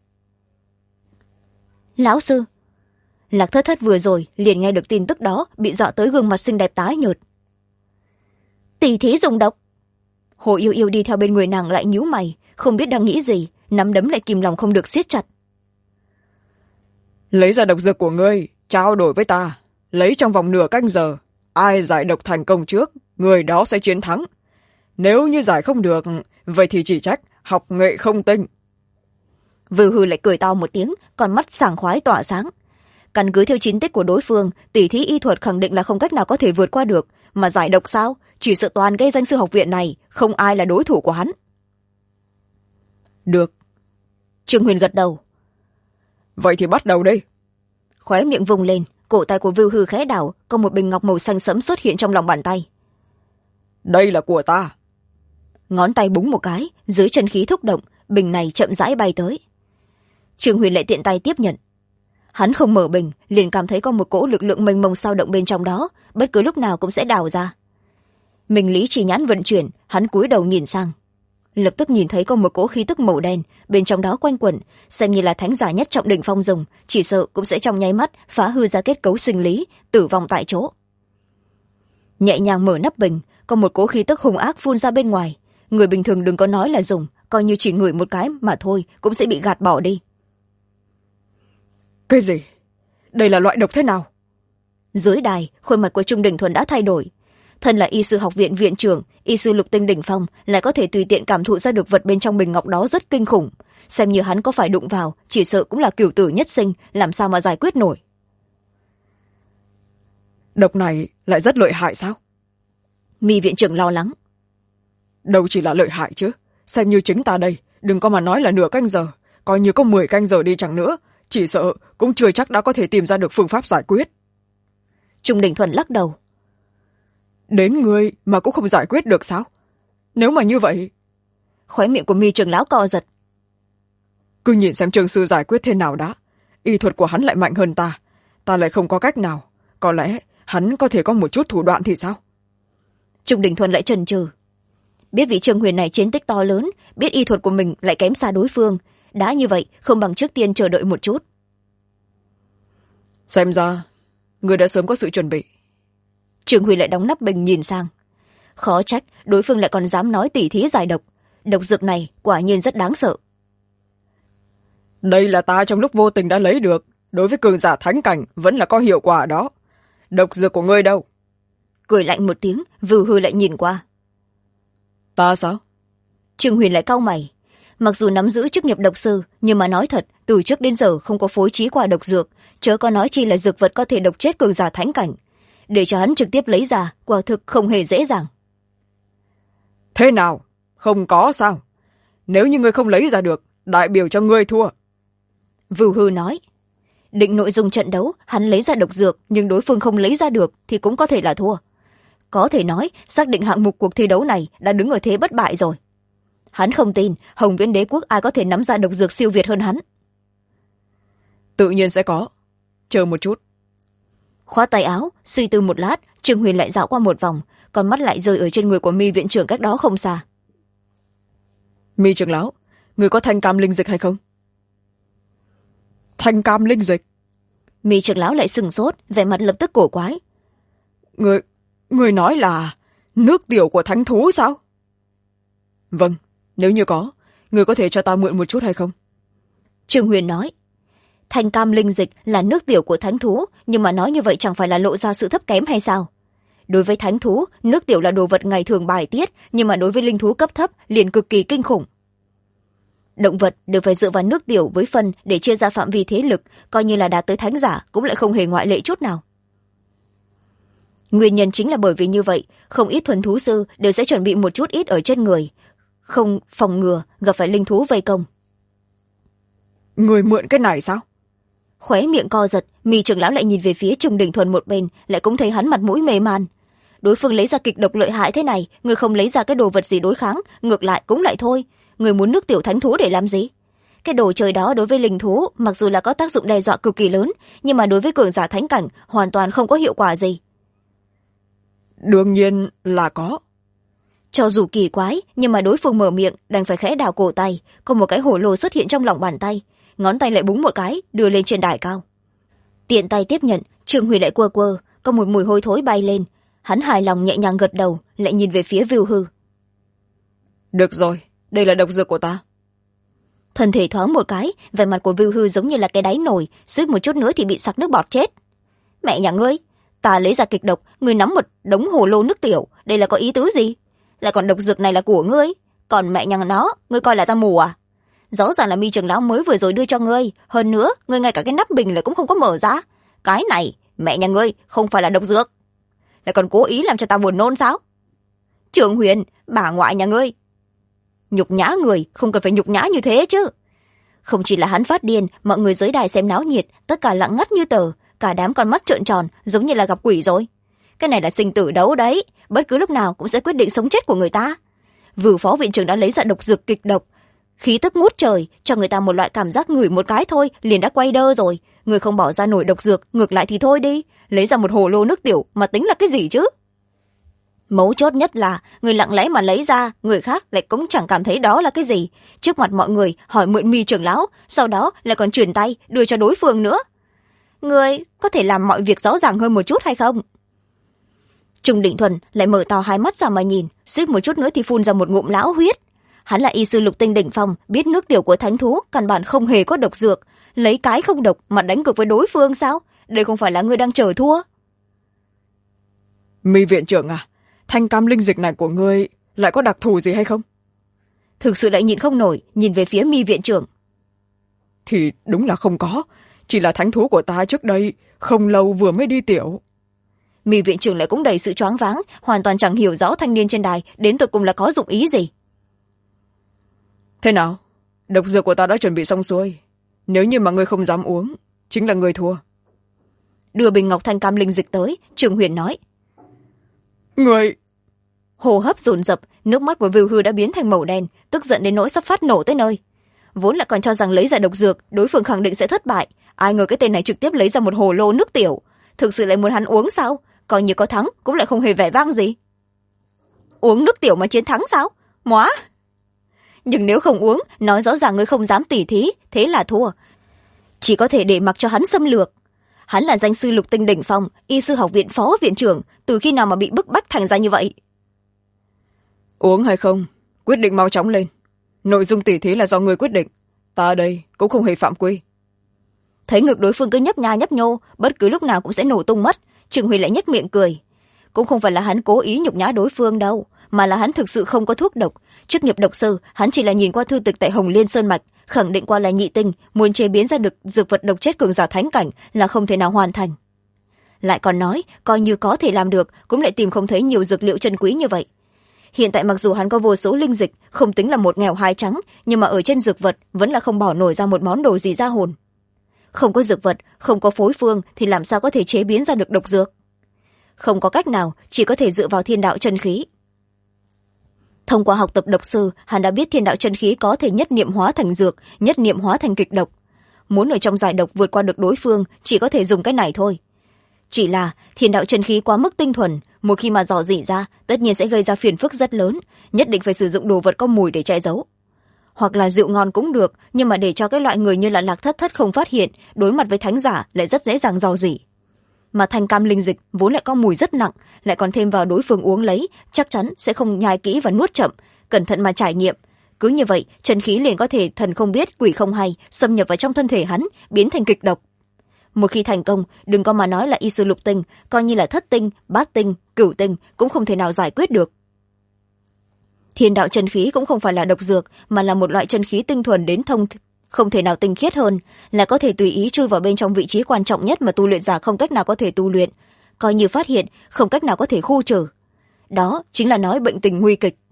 Lão sư. Lạc Thất Thất vừa rồi liền nghe được tin tức đó, bị dọa tới gương mặt xinh đẹp tái nhợt. Tỷ thí dùng độc. Hồ Yêu Yêu đi theo bên người nàng lại nhíu mày, không biết đang nghĩ gì, nắm đấm lại kìm lòng không được siết chặt. Lấy ra độc dược của ngươi, trao đổi với ta, lấy trong vòng nửa canh giờ, ai giải độc thành công trước, người đó sẽ chiến thắng. Nếu như giải không được, vậy thì chỉ trách học nghệ không tinh. Vừ hừ lại cười to một tiếng, con mắt sảng khoái tỏa sáng. Căn cứ theo chiến tích của đối phương, tỷ thí y thuật khẳng định là không cách nào có thể vượt qua được, mà giải độc sao, chỉ sợ toàn gây danh sư học viện này, không ai là đối thủ của hắn. Được. Trương Huyền gật đầu. Vậy thì bắt đầu đi. Khóe miệng vùng lên, cổ tay của Vưu Hư khẽ đảo, có một bình ngọc màu xanh sẫm xuất hiện trong lòng bàn tay. Đây là của ta. Ngón tay búng một cái, dưới chân khí thúc động, bình này chậm rãi bay tới. Trương Huyền lại tiện tay tiếp nhận. Hắn không mở bình, liền cảm thấy có một cỗ lực lượng mênh mông sao động bên trong đó, bất cứ lúc nào cũng sẽ đào ra. Mình lý chỉ nhãn vận chuyển, hắn cúi đầu nhìn sang. Lập tức nhìn thấy có một cỗ khí tức màu đen, bên trong đó quanh quẩn, xem như là thánh giả nhất trọng đỉnh phong dùng, chỉ sợ cũng sẽ trong nháy mắt phá hư ra kết cấu sinh lý, tử vong tại chỗ. Nhẹ nhàng mở nắp bình, có một cỗ khí tức hung ác phun ra bên ngoài. Người bình thường đừng có nói là dùng, coi như chỉ ngửi một cái mà thôi cũng sẽ bị gạt bỏ đi. Cái gì? Đây là loại độc thế nào? Dưới đài, khuôn mặt của Trung Đình Thuần đã thay đổi. Thân là y sư học viện viện trưởng, y sư lục tinh đỉnh phong, lại có thể tùy tiện cảm thụ ra được vật bên trong bình ngọc đó rất kinh khủng. Xem như hắn có phải đụng vào, chỉ sợ cũng là cửu tử nhất sinh, làm sao mà giải quyết nổi. Độc này lại rất lợi hại sao? Mi viện trưởng lo lắng. Đâu chỉ là lợi hại chứ, xem như chính ta đây, đừng có mà nói là nửa canh giờ, coi như có 10 canh giờ đi chẳng nữa, chỉ sợ cũng chưa chắc đã có thể tìm ra được phương pháp giải quyết. Trung Đình Thuần lắc đầu. Đến ngươi mà cũng không giải quyết được sao? Nếu mà như vậy... Khóe miệng của Mi trưởng lão co giật. Cứ nhìn xem trường sư giải quyết thế nào đã. Y thuật của hắn lại mạnh hơn ta lại không có cách nào. Có lẽ hắn có thể có một chút thủ đoạn thì sao? Trung Đình Thuần lại chần chừ. Biết vị Trương Huyền này chiến tích to lớn, biết y thuật của mình lại kém xa đối phương, đã như vậy không bằng trước tiên chờ đợi một chút. Xem ra người đã sớm có sự chuẩn bị. Trương Huyền lại đóng nắp bình nhìn sang. Khó trách đối phương lại còn dám nói tỉ thí giải độc. Độc dược này quả nhiên rất đáng sợ. Đây là ta trong lúc vô tình đã lấy được, đối với cường giả thánh cảnh vẫn là có hiệu quả đó. Độc dược của ngươi đâu? Cười lạnh một tiếng, Vưu Hư lại nhìn qua. Ta sao? Trương Huyền lại cau mày. Mặc dù nắm giữ chức nghiệp độc sư, nhưng mà nói thật, từ trước đến giờ không có phối trí qua độc dược, chớ có nói chi là dược vật có thể độc chết cường giả thánh cảnh. Để cho hắn trực tiếp lấy ra, quả thực không hề dễ dàng. Thế nào? Không có sao? Nếu như ngươi không lấy ra được, đại biểu cho ngươi thua. Vưu Hư nói. Định nội dung trận đấu, hắn lấy ra độc dược, nhưng đối phương không lấy ra được thì cũng có thể là thua. Có thể nói, xác định hạng mục cuộc thi đấu này đã đứng ở thế bất bại rồi. Hắn không tin Hồng Viễn Đế quốc ai có thể nắm ra độc dược siêu việt hơn hắn. Tự nhiên sẽ có. Chờ một chút. Khoát tay áo, suy tư một lát, Trương Huyền lại dạo qua một vòng, con mắt lại rơi ở trên người của Mi viện trưởng cách đó không xa. Mi trưởng lão, người có thanh cam linh dịch hay không? Thanh cam linh dịch? Mi trưởng lão lại sừng sốt, vẻ mặt lập tức cổ quái. Người nói là nước tiểu của thánh thú sao? Vâng, nếu như có, người có thể cho ta mượn một chút hay không? Trương Huyền nói. Thanh cam linh dịch là nước tiểu của thánh thú, nhưng mà nói như vậy chẳng phải là lộ ra sự thấp kém hay sao? Đối với thánh thú, nước tiểu là đồ vật ngày thường bài tiết, nhưng mà đối với linh thú cấp thấp liền cực kỳ kinh khủng. Động vật đều phải dựa vào nước tiểu với phân để chia ra phạm vi thế lực, coi như là đạt tới thánh giả cũng lại không hề ngoại lệ chút nào. Nguyên nhân chính là bởi vì như vậy, không ít thuần thú sư đều sẽ chuẩn bị một chút ít ở trên người, không phòng ngừa gặp phải linh thú vây công. Người mượn cái này sao? Khóe miệng co giật, Mi trưởng lão lại nhìn về phía Trùng Đình Thuần một bên, lại cũng thấy hắn mặt mũi mê man. Đối phương lấy ra kịch độc lợi hại thế này, người không lấy ra cái đồ vật gì đối kháng, ngược lại cũng lại thôi. Người muốn nước tiểu thánh thú để làm gì? Cái đồ chơi đó đối với linh thú mặc dù là có tác dụng đe dọa cực kỳ lớn, nhưng mà đối với cường giả thánh cảnh hoàn toàn không có hiệu quả gì. Đương nhiên là có. Cho dù kỳ quái, nhưng mà đối phương mở miệng đành phải khẽ đào cổ tay, có một cái hổ lô xuất hiện trong lòng bàn tay, ngón tay lại búng một cái đưa lên trên đài cao. Tiện tay tiếp nhận, Trương Huy lại quơ quơ, có một mùi hôi thối bay lên. Hắn hài lòng nhẹ nhàng gật đầu, lại nhìn về phía Viu Hư. Được rồi, đây là độc dược của ta. Thân thể thoáng một cái, vẻ mặt của Viu Hư giống như là cái đáy nồi, suýt một chút nữa thì bị sặc nước bọt chết. Mẹ nhà ngươi, ta lấy ra kịch độc, ngươi nắm một đống hồ lô nước tiểu, đây là có ý tứ gì? Lại còn độc dược này là của ngươi, còn mẹ nhà nó, ngươi coi là ta mù à? Rõ ràng là Mi trưởng lão mới vừa rồi đưa cho ngươi, hơn nữa ngươi ngay cả cái nắp bình lại cũng không có mở ra. Cái này mẹ nhà ngươi không phải là độc dược, lại còn cố ý làm cho ta buồn nôn sao? Trường Huyền, bà ngoại nhà ngươi, nhục nhã người không cần phải nhục nhã như thế chứ. Không chỉ là hắn phát điên, mọi người dưới đài xem náo nhiệt tất cả lặng ngắt như tờ, cả đám con mắt trợn tròn giống như là gặp quỷ rồi. Cái này là sinh tử đấu đấy, bất cứ lúc nào cũng sẽ quyết định sống chết của người ta. Vưu phó viện trưởng đã lấy ra độc dược kịch độc, khí tức ngút trời, cho người ta một loại cảm giác ngửi một cái thôi liền đã quay đơ rồi. Người không bỏ ra nổi độc dược, ngược lại thì thôi đi, lấy ra một hồ lô nước tiểu mà tính là cái gì chứ? Mấu chốt nhất là người lặng lẽ mà lấy ra, người khác lại cũng chẳng cảm thấy đó là cái gì. Trước mặt mọi người hỏi mượn Mi trưởng lão, sau đó lại còn chuyển tay đưa cho đối phương nữa. Người có thể làm mọi việc rõ ràng hơn một chút hay không? Trùng Định Thuần lại mở to hai mắt ra mà nhìn, suýt một chút nữa thì phun ra một ngụm lão huyết. Hắn là y sư lục tinh đỉnh phong, biết nước tiểu của thánh thú căn bản không hề có độc dược, lấy cái không độc mà đánh cược với đối phương sao? Đây không phải là ngươi đang chờ thua. Mi viện trưởng à, thanh cam linh dịch này của ngươi lại có đặc thù gì hay không? Thực sự lại nhịn không nổi, nhìn về phía Mi viện trưởng. Thì đúng là không có, chỉ là thánh thú của ta trước đây không lâu vừa mới đi tiểu. Mi viện trưởng lại cũng đầy sự choáng váng, hoàn toàn chẳng hiểu rõ thanh niên trên đài đến tột cùng là có dụng ý gì. Thế nào, độc dược của ta đã chuẩn bị xong xuôi, nếu như mà ngươi không dám uống chính là ngươi thua. Đưa bình ngọc thanh cam linh dịch tới, Trường Huyền nói. Ngươi... Hô hấp dồn dập, nước mắt của Viu Hư đã biến thành màu đen, tức giận đến nỗi sắp phát nổ tới nơi. Vốn là còn cho rằng lấy ra độc dược đối phương khẳng định sẽ thất bại, ai ngờ cái tên này trực tiếp lấy ra một hồ lô nước tiểu. Thực sự lại muốn hắn uống sao? Coi như có thắng cũng lại không hề vẻ vang gì. Uống nước tiểu mà chiến thắng sao? Móa! Nhưng nếu không uống, nói rõ ràng ngươi không dám tỉ thí, thế là thua. Chỉ có thể để mặc cho hắn xâm lược. Hắn là danh sư lục tinh đỉnh phong, y sư học viện phó viện trưởng, từ khi nào mà bị bức bách thành ra như vậy? Uống hay không, quyết định mau chóng lên. Nội dung tỉ thí là do ngươi quyết định, ta ở đây cũng không hề phạm quy. Thấy ngực đối phương cứ nhấp nha nhấp nhô, bất cứ lúc nào cũng sẽ nổ tung mất, Trừng Huy lại nhếch miệng cười. Cũng không phải là hắn cố ý nhục nhã đối phương đâu, mà là hắn thực sự không có thuốc độc. Chức nghiệp độc sư, hắn chỉ là nhìn qua thư tịch tại Hồng Liên Sơn Mạch, khẳng định qua là nhị tinh, muốn chế biến ra được dược vật độc chết cường giả thánh cảnh là không thể nào hoàn thành. Lại còn nói, coi như có thể làm được, cũng lại tìm không thấy nhiều dược liệu chân quý như vậy. Hiện tại mặc dù hắn có vô số linh dịch, không tính là một nghèo hai trắng, nhưng mà ở trên dược vật vẫn là không bỏ nổi ra một món đồ gì ra hồn. Không có dược vật, không có phối phương thì làm sao có thể chế biến ra được độc dược? Không có cách nào, chỉ có thể dựa vào thiên đạo chân khí. Thông qua học tập độc sư, hắn đã biết thiên đạo chân khí có thể nhất niệm hóa thành dược, nhất niệm hóa thành kịch độc. Muốn ở trong giải độc vượt qua được đối phương, chỉ có thể dùng cái này thôi. Chỉ là thiên đạo chân khí quá mức tinh thuần, một khi mà dò dỉ ra, tất nhiên sẽ gây ra phiền phức rất lớn, nhất định phải sử dụng đồ vật có mùi để che giấu. Hoặc là rượu ngon cũng được, nhưng mà để cho cái loại người như là Lạc Thất Thất không phát hiện, đối mặt với thánh giả lại rất dễ dàng dò dỉ. Mà thanh cam linh dịch vốn lại có mùi rất nặng, lại còn thêm vào đối phương uống lấy, chắc chắn sẽ không nhai kỹ và nuốt chậm, cẩn thận mà trải nghiệm. Cứ như vậy, chân khí liền có thể thần không biết quỷ không hay xâm nhập vào trong thân thể hắn, biến thành kịch độc. một khi thành công, đừng có mà nói là y sư lục tinh, coi như là thất tinh, bát tinh, cửu tinh cũng không thể nào giải quyết được. Thiên đạo chân khí cũng không phải là độc dược, mà là một loại chân khí tinh thuần đến thông, không thể nào tinh khiết hơn, là có thể tùy ý chui vào bên trong vị trí quan trọng nhất mà tu luyện giả không cách nào có thể tu luyện, coi như phát hiện, không cách nào có thể khu trừ. Đó chính là nói bệnh tình nguy kịch.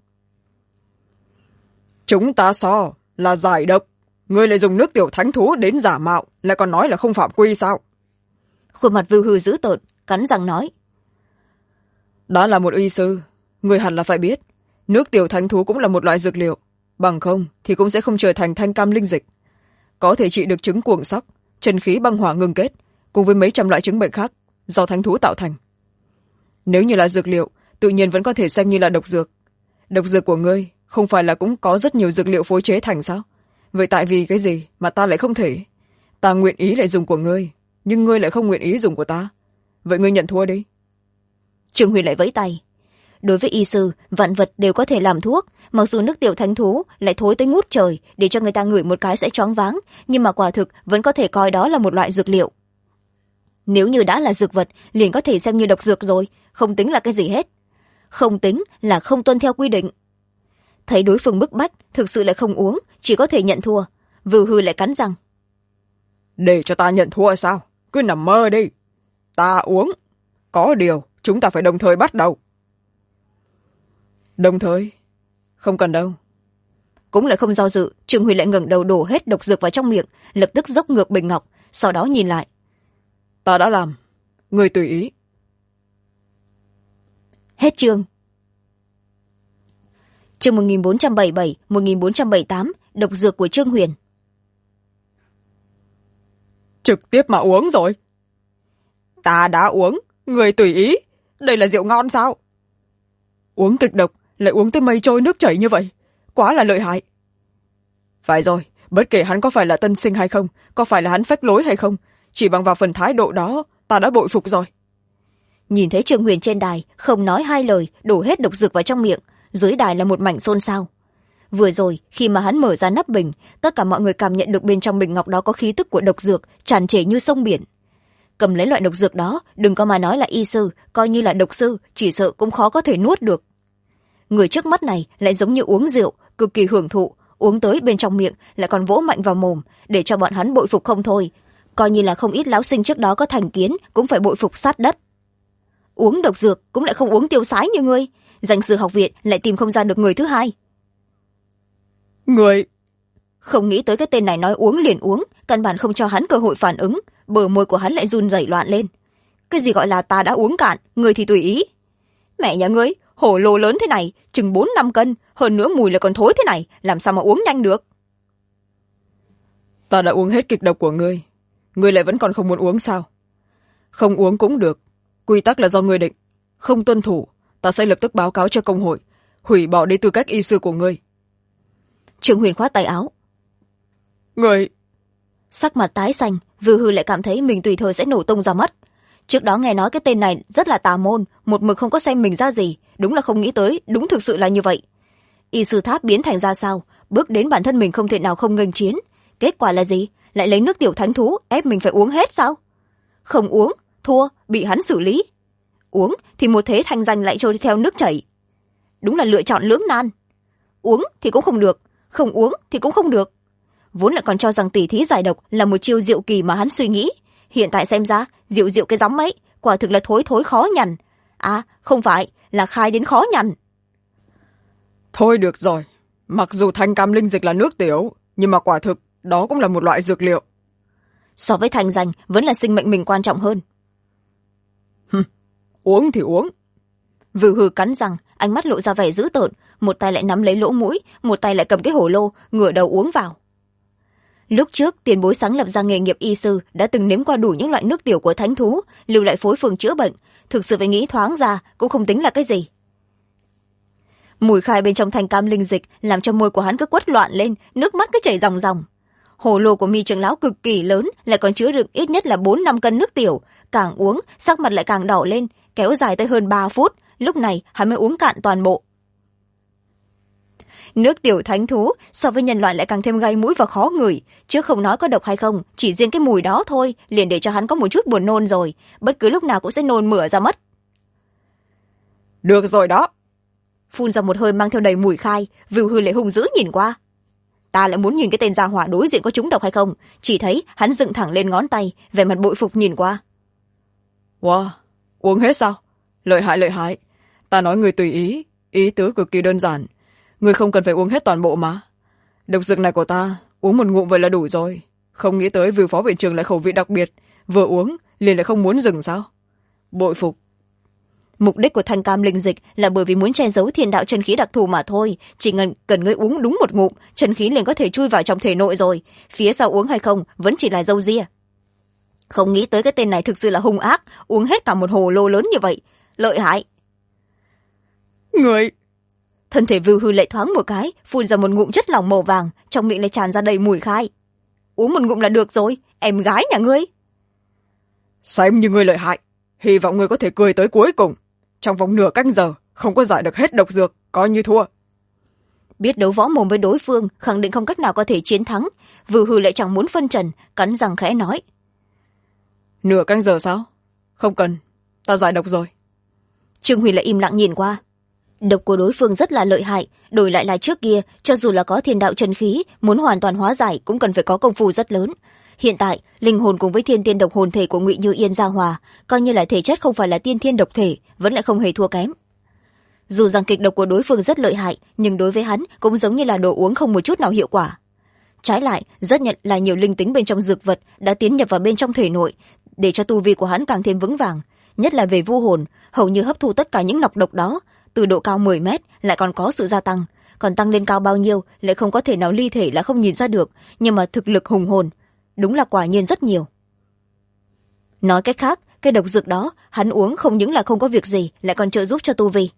Chúng ta so là giải độc, ngươi lại dùng nước tiểu thánh thú đến giả mạo, lại còn nói là không phạm quy sao? Khuôn mặt Vưu Hư dữ tợn, cắn răng nói. Đã là một y sư, ngươi hẳn là phải biết, nước tiểu thánh thú cũng là một loại dược liệu, bằng không thì cũng sẽ không trở thành thanh cam linh dịch, có thể trị được chứng cuồng sắc, chân khí băng hỏa ngưng kết, cùng với mấy trăm loại chứng bệnh khác do thánh thú tạo thành. Nếu như là dược liệu, tự nhiên vẫn có thể xem như là độc dược. Độc dược của ngươi không phải là cũng có rất nhiều dược liệu phối chế thành sao? Vậy tại vì cái gì mà ta lại không thể? Ta nguyện ý lại dùng của ngươi, nhưng ngươi lại không nguyện ý dùng của ta. Vậy ngươi nhận thua đi. Trương Huyền lại vẫy tay. Đối với y sư, vạn vật đều có thể làm thuốc, mặc dù nước tiểu thánh thú lại thối tới ngút trời, để cho người ta ngửi một cái sẽ choáng váng, nhưng mà quả thực vẫn có thể coi đó là một loại dược liệu. Nếu như đã là dược vật, liền có thể xem như độc dược rồi, không tính là cái gì hết. Không tính là không tuân theo quy định. Thấy đối phương bức bách, thực sự lại không uống, chỉ có thể nhận thua. Vưu Hư lại cắn răng. Để cho ta nhận thua sao? Cứ nằm mơ đi. Ta uống. Có điều, chúng ta phải đồng thời bắt đầu. Đồng thời? Không cần đâu. Cũng lại không do dự, Trương Huy lại ngẩng đầu đổ hết độc dược vào trong miệng, lập tức dốc ngược bình ngọc, sau đó nhìn lại. Ta đã làm. Người tùy ý. Hết chương. Chương 1477, 1478, độc dược của Trương Huyền. Trực tiếp mà uống rồi. Ta đã uống, người tùy ý. Đây là rượu ngon sao? Uống kịch độc, lại uống tới mây trôi nước chảy như vậy. Quá là lợi hại. Phải rồi, bất kể hắn có phải là tân sinh hay không, có phải là hắn phách lối hay không, chỉ bằng vào phần thái độ đó, ta đã bội phục rồi. Nhìn thấy Trương Huyền trên đài, không nói hai lời, đổ hết độc dược vào trong miệng. Dưới đài là một mảnh xôn xao. Vừa rồi, khi mà hắn mở ra nắp bình, tất cả mọi người cảm nhận được bên trong bình ngọc đó có khí tức của độc dược tràn trề như sông biển. Cầm lấy loại độc dược đó, đừng có mà nói là y sư, coi như là độc sư, chỉ sợ cũng khó có thể nuốt được. Người trước mắt này lại giống như uống rượu, cực kỳ hưởng thụ, uống tới bên trong miệng lại còn vỗ mạnh vào mồm, để cho bọn hắn bội phục không thôi. Coi như là không ít lão sinh trước đó có thành kiến cũng phải bội phục sát đất. Uống độc dược cũng lại không uống tiêu sái như ngươi, danh sư học viện lại tìm không ra được người thứ hai. Người không nghĩ tới cái tên này nói uống liền uống, căn bản không cho hắn cơ hội phản ứng, bờ môi của hắn lại run rẩy loạn lên. Cái gì gọi là ta đã uống cạn, người thì tùy ý. Mẹ nhà ngươi, hổ lô lớn thế này, chừng 4-5 cân, hơn nữa mùi lại còn thối thế này, làm sao mà uống nhanh được? Ta đã uống hết kịch độc của ngươi, ngươi lại vẫn còn không muốn uống sao? Không uống cũng được, quy tắc là do ngươi định, không tuân thủ, ta sẽ lập tức báo cáo cho công hội, hủy bỏ đi tư cách y sư của ngươi. Trương Huyền khoát tay áo. Ngươi... Sắc mặt tái xanh, Vưu Hư lại cảm thấy mình tùy thời sẽ nổ tung ra mắt. Trước đó nghe nói cái tên này rất là tà môn, một mực không có xem mình ra gì, đúng là không nghĩ tới, đúng thực sự là như vậy. Y sư tháp biến thành ra sao, bước đến bản thân mình không thể nào không nghênh chiến. Kết quả là gì? Lại lấy nước tiểu thánh thú ép mình phải uống hết sao? Không uống, thua, bị hắn xử lý. Uống thì một thế thanh danh lại trôi theo nước chảy. Đúng là lựa chọn lưỡng nan. Uống thì cũng không được, không uống thì cũng không được. Vốn lại còn cho rằng tỉ thí giải độc là một chiêu diệu kỳ mà hắn suy nghĩ, hiện tại xem ra diệu diệu cái gióng ấy, quả thực là thối thối khó nhằn. À không phải, là khai đến khó nhằn. Thôi được rồi, mặc dù thanh cam linh dịch là nước tiểu, nhưng mà quả thực đó cũng là một loại dược liệu. So với thành danh vẫn là sinh mệnh mình quan trọng hơn. Uống thì uống. Vưu Hư cắn răng, ánh mắt lộ ra vẻ dữ tợn, một tay lại nắm lấy lỗ mũi, một tay lại cầm cái hổ lô, ngửa đầu uống vào. Lúc trước tiền bối sáng lập ra nghề nghiệp y sư đã từng nếm qua đủ những loại nước tiểu của thánh thú, lưu lại phối phương chữa bệnh, thực sự phải nghĩ thoáng ra cũng không tính là cái gì. Mùi khai bên trong thanh cam linh dịch làm cho môi của hắn cứ quất loạn lên, nước mắt cứ chảy ròng ròng. Hồ lô của Mi trưởng lão cực kỳ lớn, lại còn chứa đựng ít nhất là 4-5 cân nước tiểu, càng uống sắc mặt lại càng đỏ lên, kéo dài tới hơn 3 phút, lúc này hắn mới uống cạn toàn bộ. Nước tiểu thánh thú so với nhân loại lại càng thêm gai mũi và khó ngửi, chứ không nói có độc hay không, chỉ riêng cái mùi đó thôi liền để cho hắn có một chút buồn nôn rồi, bất cứ lúc nào cũng sẽ nôn mửa ra mất. Được rồi đó. Phun ra một hơi mang theo đầy mùi khai, Vưu Hư lại hung dữ nhìn qua. Ta lại muốn nhìn cái tên gia hỏa đối diện có trúng độc hay không, chỉ thấy hắn dựng thẳng lên ngón tay, vẻ mặt bội phục nhìn qua. Wow, uống hết sao? Lợi hại lợi hại. Ta nói người tùy ý, ý tứ cực kỳ đơn giản. Người không cần phải uống hết toàn bộ mà. Độc dược này của ta, uống một ngụm vậy là đủ rồi. Không nghĩ tới Vưu phó viện trưởng lại khẩu vị đặc biệt, vừa uống liền lại không muốn dừng sao? Bội phục. Mục đích của thanh cam linh dịch là bởi vì muốn che giấu thiên đạo chân khí đặc thù mà thôi, chỉ cần ngươi uống đúng một ngụm, chân khí liền có thể chui vào trong thể nội rồi, phía sau uống hay không vẫn chỉ là râu ria. Không nghĩ tới cái tên này thực sự là hung ác, uống hết cả một hồ lô lớn như vậy, lợi hại. Người... Thân thể Vưu Hư lại thoáng một cái, phun ra một ngụm chất lỏng màu vàng, trong miệng lại tràn ra đầy mùi khai. Uống một ngụm là được rồi, em gái nhà ngươi. Xem như ngươi lợi hại, hy vọng ngươi có thể cười tới cuối cùng. Trong vòng nửa canh giờ không có giải được hết độc dược, coi như thua. Biết đấu võ mồm với đối phương, khẳng định không cách nào có thể chiến thắng, Vưu Hư lại chẳng muốn phân trần, cắn răng khẽ nói. Nửa canh giờ sao? Không cần, ta giải độc rồi. Trương Huy lại im lặng nhìn qua. Độc của đối phương rất là lợi hại, đổi lại là trước kia, cho dù là có thiên đạo chân khí, muốn hoàn toàn hóa giải cũng cần phải có công phu rất lớn. Hiện tại, linh hồn cùng với thiên tiên độc hồn thể của Ngụy Như Yên giao hòa, coi như là thể chất không phải là tiên thiên độc thể, vẫn lại không hề thua kém. Dù rằng kịch độc của đối phương rất lợi hại, nhưng đối với hắn cũng giống như là đồ uống không một chút nào hiệu quả. Trái lại, rất nhận là nhiều linh tính bên trong dược vật đã tiến nhập vào bên trong thể nội, để cho tu vi của hắn càng thêm vững vàng, nhất là về vu hồn, hầu như hấp thu tất cả những nọc độc đó, từ độ cao 10 mét lại còn có sự gia tăng, còn tăng lên cao bao nhiêu lại không có thể nào ly thể là không nhìn ra được, nhưng mà thực lực hùng hồn đúng là quả nhiên rất nhiều. Nói cách khác, cái độc dược đó hắn uống không những là không có việc gì, lại còn trợ giúp cho tu vi.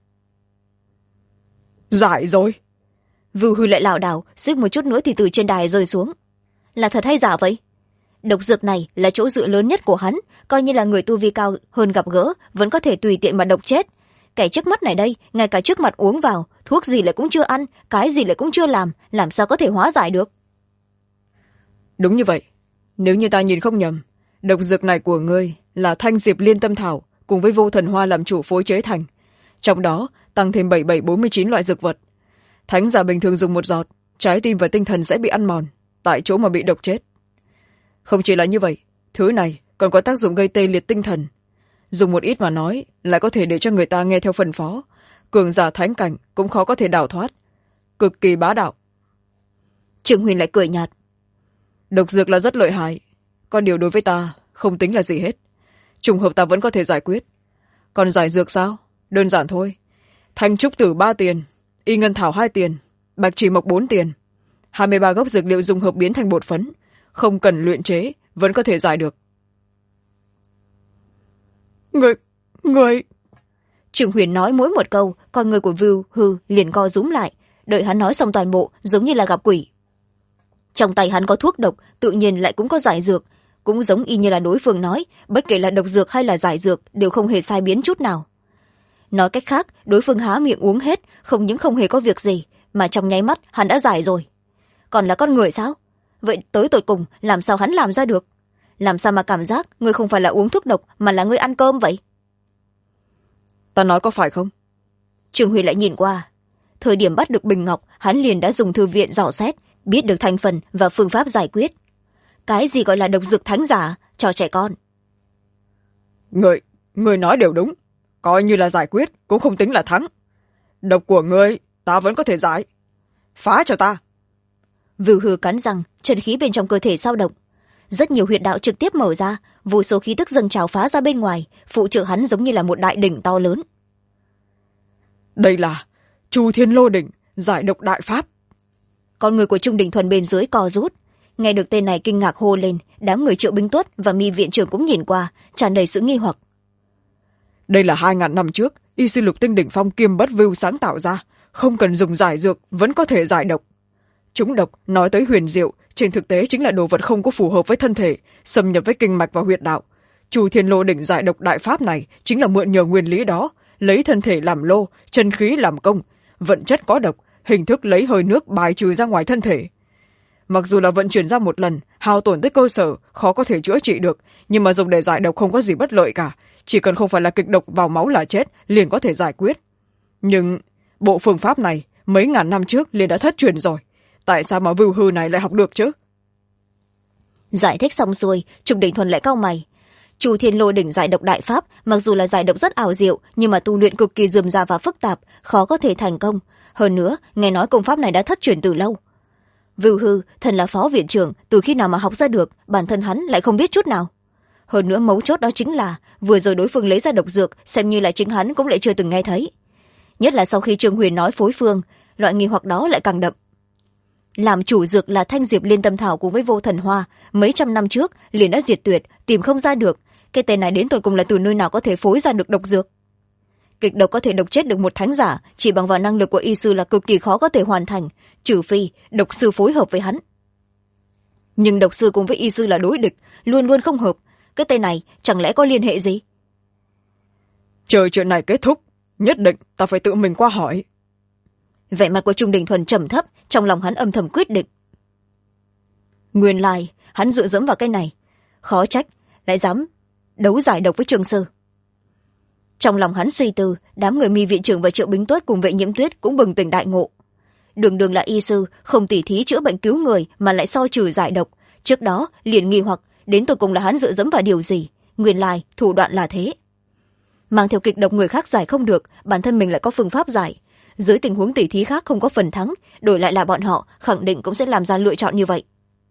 Giải rồi. Vưu Hư lại lảo đảo, suýt một chút nữa thì từ trên đài rơi xuống. Là thật hay giả vậy? Độc dược này là chỗ dựa lớn nhất của hắn, coi như là người tu vi cao hơn gặp gỡ vẫn có thể tùy tiện mà độc chết. Kẻ trước mắt này đây, ngay cả trước mặt uống vào, thuốc gì lại cũng chưa ăn, cái gì lại cũng chưa làm sao có thể hóa giải được? Đúng như vậy, nếu như ta nhìn không nhầm, độc dược này của ngươi là thanh diệp liên tâm thảo cùng với vô thần hoa làm chủ phối chế thành, trong đó tăng thêm 7749 loại dược vật. Thánh giả bình thường dùng một giọt, trái tim và tinh thần sẽ bị ăn mòn, tại chỗ mà bị độc chết. Không chỉ là như vậy, thứ này còn có tác dụng gây tê liệt tinh thần. Dùng một ít mà nói lại có thể để cho người ta nghe theo phân phó, cường giả thánh cảnh cũng khó có thể đào thoát, cực kỳ bá đạo. Trương Huyền lại cười nhạt. Độc dược là rất lợi hại, còn điều đối với ta không tính là gì hết, trùng hợp ta vẫn có thể giải quyết. Còn giải dược sao? Đơn giản thôi. Thanh trúc tử 3 tiền, y ngân thảo 2 tiền, bạch chỉ mộc 4 tiền, 23 gốc dược liệu dùng hợp biến thành bột phấn, không cần luyện chế vẫn có thể giải được. Người... Trương Huyền nói mỗi một câu, con người của Vưu Hư liền co rúm lại, đợi hắn nói xong toàn bộ giống như là gặp quỷ. Trong tay hắn có thuốc độc, tự nhiên lại cũng có giải dược, cũng giống y như là đối phương nói, bất kể là độc dược hay là giải dược đều không hề sai biến chút nào. Nói cách khác, đối phương há miệng uống hết, không những không hề có việc gì, mà trong nháy mắt hắn đã giải rồi. Còn là con người sao? Vậy tới tột cùng làm sao hắn làm ra được? Làm sao mà cảm giác ngươi không phải là uống thuốc độc mà là ngươi ăn cơm vậy? Ta nói có phải không? Trương Huy lại nhìn qua. Thời điểm bắt được bình ngọc, hắn liền đã dùng thư viện dò xét, biết được thành phần và phương pháp giải quyết. Cái gì gọi là độc dược thánh giả cho trẻ con? Người nói đều đúng, coi như là giải quyết cũng không tính là thắng. Độc của ngươi ta vẫn có thể giải, phá cho ta. Vưu Hư cắn răng, chân khí bên trong cơ thể dao động, rất nhiều huyệt đạo trực tiếp mở ra, vô số khí tức dâng trào phá ra bên ngoài, phụ trợ hắn giống như là một đại đỉnh to lớn. Đây là Chu Thiên Lô đỉnh giải độc đại pháp. Con người của Trung Đình Thuần bên dưới co rút, nghe được tên này kinh ngạc hô lên. Đám người Triệu Binh Tuất và Mi viện trưởng cũng nhìn qua, tràn đầy sự nghi hoặc. Đây là 2000 năm trước y sư lục tinh đỉnh phong Kiêm Bất Vưu sáng tạo ra, không cần dùng giải dược vẫn có thể giải độc. Chúng độc nói tới huyền diệu, trên thực tế chính là đồ vật không có phù hợp với thân thể, xâm nhập với kinh mạch và huyệt đạo. Chu Thiên Lô đỉnh giải độc đại pháp này chính là mượn nhờ nguyên lý đó, lấy thân thể làm lô, chân khí làm công, vận chất có độc, hình thức lấy hơi nước bài trừ ra ngoài thân thể. Mặc dù là vận chuyển ra một lần, hao tổn tới cơ sở, khó có thể chữa trị được, nhưng mà dùng để giải độc không có gì bất lợi cả. Chỉ cần không phải là kịch độc vào máu là chết, liền có thể giải quyết. Nhưng bộ phương pháp này mấy ngàn năm trước liền đã thất truyền rồi. Tại sao mà Vưu Hư này lại học được chứ? Giải thích xong xuôi, Trùng Đình Thuần lại cau mày. Chu Thiên Lôi Đỉnh giải độc đại pháp, mặc dù là giải độc rất ảo diệu, nhưng mà tu luyện cực kỳ rườm rà và phức tạp, khó có thể thành công. Hơn nữa, nghe nói công pháp này đã thất truyền từ lâu. Vưu Hư, thần là phó viện trưởng, từ khi nào mà học ra được, bản thân hắn lại không biết chút nào. Hơn nữa mấu chốt đó chính là, vừa rồi đối phương lấy ra độc dược, xem như là chính hắn cũng lại chưa từng nghe thấy. Nhất là sau khi Trương Huyền nói phối phương, loại nghi hoặc đó lại càng đậm. Làm chủ dược là Thanh Diệp Liên Tâm Thảo cùng với Vô Thần Hoa, mấy trăm năm trước liền đã diệt tuyệt, tìm không ra được. Cái tên này đến tột cùng là từ nơi nào có thể phối ra được độc dược? Kịch độc có thể độc chết được một thánh giả, chỉ bằng vào năng lực của y sư là cực kỳ khó có thể hoàn thành, trừ phi độc sư phối hợp với hắn. Nhưng độc sư cùng với y sư là đối địch, luôn luôn không hợp. Cái tên này chẳng lẽ có liên hệ gì? Chờ chuyện này kết thúc, nhất định ta phải tự mình qua hỏi. Vẻ mặt của Trung Đình Thuần trầm thấp, trong lòng hắn âm thầm quyết định. Nguyên lai hắn dựa dẫm vào cái này, khó trách lại dám đấu giải độc với Trương Sư. Trong lòng hắn suy tư, đám người Mi viện trưởng và Triệu Bính Tuất cùng Vệ Nhiễm Tuyết cũng bừng tỉnh đại ngộ. Đường đường là y sư, không tỉ thí chữa bệnh cứu người mà lại so trừ giải độc. Trước đó liền nghi hoặc đến tột cùng là hắn dựa dẫm vào điều gì. Nguyên lai thủ đoạn là thế. Mang theo kịch độc người khác giải không được, bản thân mình lại có phương pháp giải. Dưới tình huống tỉ thí khác không có phần thắng, đổi lại là bọn họ khẳng định cũng sẽ làm ra lựa chọn như vậy.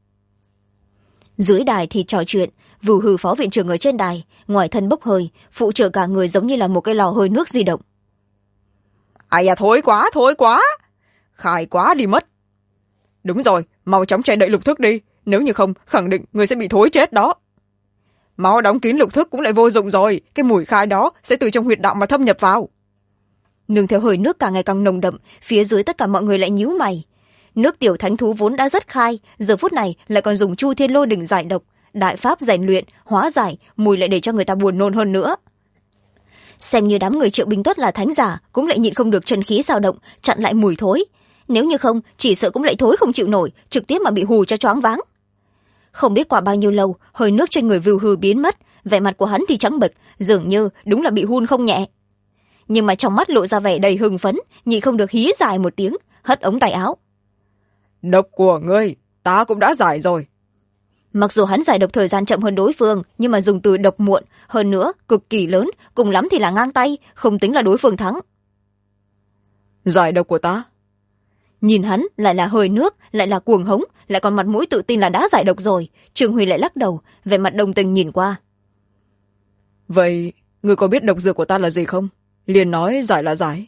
Dưới đài thì trò chuyện, Vưu Hư phó viện trưởng ở trên đài, ngoài thân bốc hơi, phụ trợ cả người giống như là một cái lò hơi nước di động. Ai à, thối quá, khai quá đi mất. Đúng rồi, mau chóng che đậy lục thức đi, nếu như không khẳng định người sẽ bị thối chết đó. Mau đóng kín lục thức cũng lại vô dụng rồi, cái mùi khai đó sẽ từ trong huyệt đạo mà thâm nhập vào. Nương theo hơi nước càng ngày càng nồng đậm, phía dưới tất cả mọi người lại nhíu mày. Nước tiểu thánh thú vốn đã rất khai, giờ phút này lại còn dùng Chu Thiên Lôi Đỉnh giải độc, đại pháp rèn luyện, hóa giải, mùi lại để cho người ta buồn nôn hơn nữa. Xem như đám người Triệu Bính Tuất là thánh giả, cũng lại nhịn không được chân khí dao động, chặn lại mùi thối. Nếu như không, chỉ sợ cũng lại thối không chịu nổi, trực tiếp mà bị hù cho choáng váng. Không biết qua bao nhiêu lâu, hơi nước trên người Vưu Hư biến mất, vẻ mặt của hắn thì trắng bệch, dường như đúng là bị hun không nhẹ. Nhưng mà trong mắt lộ ra vẻ đầy hưng phấn, nhịn không được hí dài một tiếng, hất ống tay áo. Độc của ngươi, ta cũng đã giải rồi. Mặc dù hắn giải độc thời gian chậm hơn đối phương, nhưng mà dùng từ độc muộn, hơn nữa cực kỳ lớn, cùng lắm thì là ngang tay, không tính là đối phương thắng. Giải độc của ta? Nhìn hắn lại là hơi nước, lại là cuồng hống, lại còn mặt mũi tự tin là đã giải độc rồi. Trương Huy lại lắc đầu, vẻ mặt đồng tình nhìn qua. Vậy ngươi có biết độc dược của ta là gì không? Liền nói giải là giải.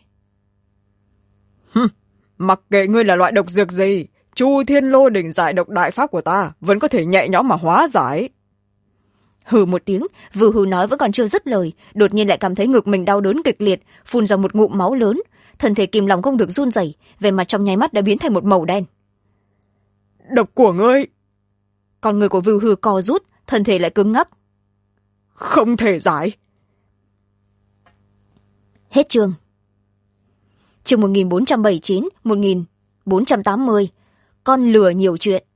Mặc kệ ngươi là loại độc dược gì, Chu Thiên Lôi Đỉnh giải độc đại pháp của ta vẫn có thể nhẹ nhõm mà hóa giải. Hừ một tiếng, Vưu Hư nói vẫn còn chưa dứt lời, đột nhiên lại cảm thấy ngực mình đau đớn kịch liệt, phun ra một ngụm máu lớn, thân thể kìm lòng không được run rẩy, vẻ mặt trong nháy mắt đã biến thành một màu đen. Độc của ngươi! Con người của Vưu Hư co rút, thân thể lại cứng ngắc. Không thể giải. Hết chương. Chương 1479, 1480. Con lừa nhiều chuyện.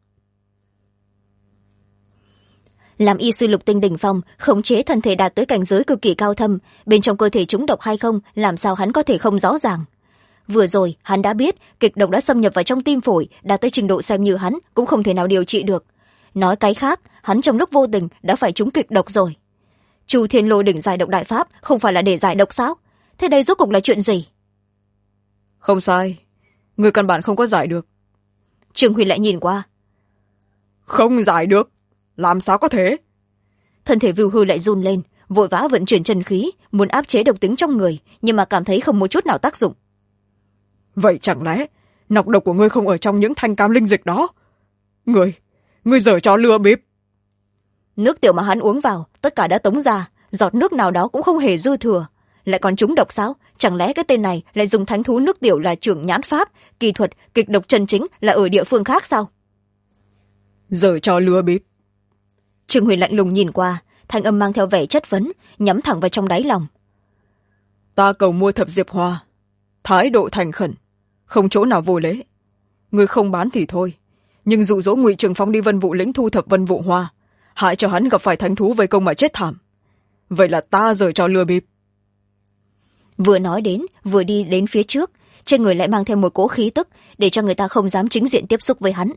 Làm y sư lục tinh đỉnh phong, khống chế thân thể đạt tới cảnh giới cực kỳ cao thâm, bên trong cơ thể trúng độc hay không, làm sao hắn có thể không rõ ràng. Vừa rồi hắn đã biết kịch độc đã xâm nhập vào trong tim phổi, đạt tới trình độ xem như hắn cũng không thể nào điều trị được. Nói cái khác, hắn trong lúc vô tình đã phải trúng kịch độc rồi. Chu Thiên Lôi Đỉnh giải độc đại pháp không phải là để giải độc sao? Thế đây rốt cục là chuyện gì? Không sai, người căn bản không có giải được. Trương Huy lại nhìn qua. Không giải được? Làm sao có thể? Thân thể Vưu Hư lại run lên, vội vã vận chuyển chân khí, muốn áp chế độc tính trong người, nhưng mà cảm thấy không một chút nào tác dụng. Vậy chẳng lẽ nọc độc của ngươi không ở trong những thanh cam linh dịch đó? Ngươi giở trò lừa bịp. Nước tiểu mà hắn uống vào, tất cả đã tống ra, giọt nước nào đó cũng không hề dư thừa. Lại còn trúng độc sao? Chẳng lẽ cái tên này lại dùng thánh thú nước tiểu là trưởng nhãn pháp, kỳ thuật kịch độc chân chính là ở địa phương khác sao? Giở trò lừa bịp. Trương Huyền lạnh lùng nhìn qua, thanh âm mang theo vẻ chất vấn, nhắm thẳng vào trong đáy lòng. Ta cầu mua thập diệp hoa, thái độ thành khẩn, không chỗ nào vô lễ. Người không bán thì thôi, nhưng dụ dỗ Ngụy Trường Phong đi Vân Vụ lĩnh thu thập Vân Vụ hoa, hại cho hắn gặp phải thánh thú vây công mà chết thảm. Vậy là ta giở trò lừa bịp. Vừa nói đến vừa đi đến phía trước, trên người lại mang theo một cỗ khí tức để cho người ta không dám chính diện tiếp xúc với hắn.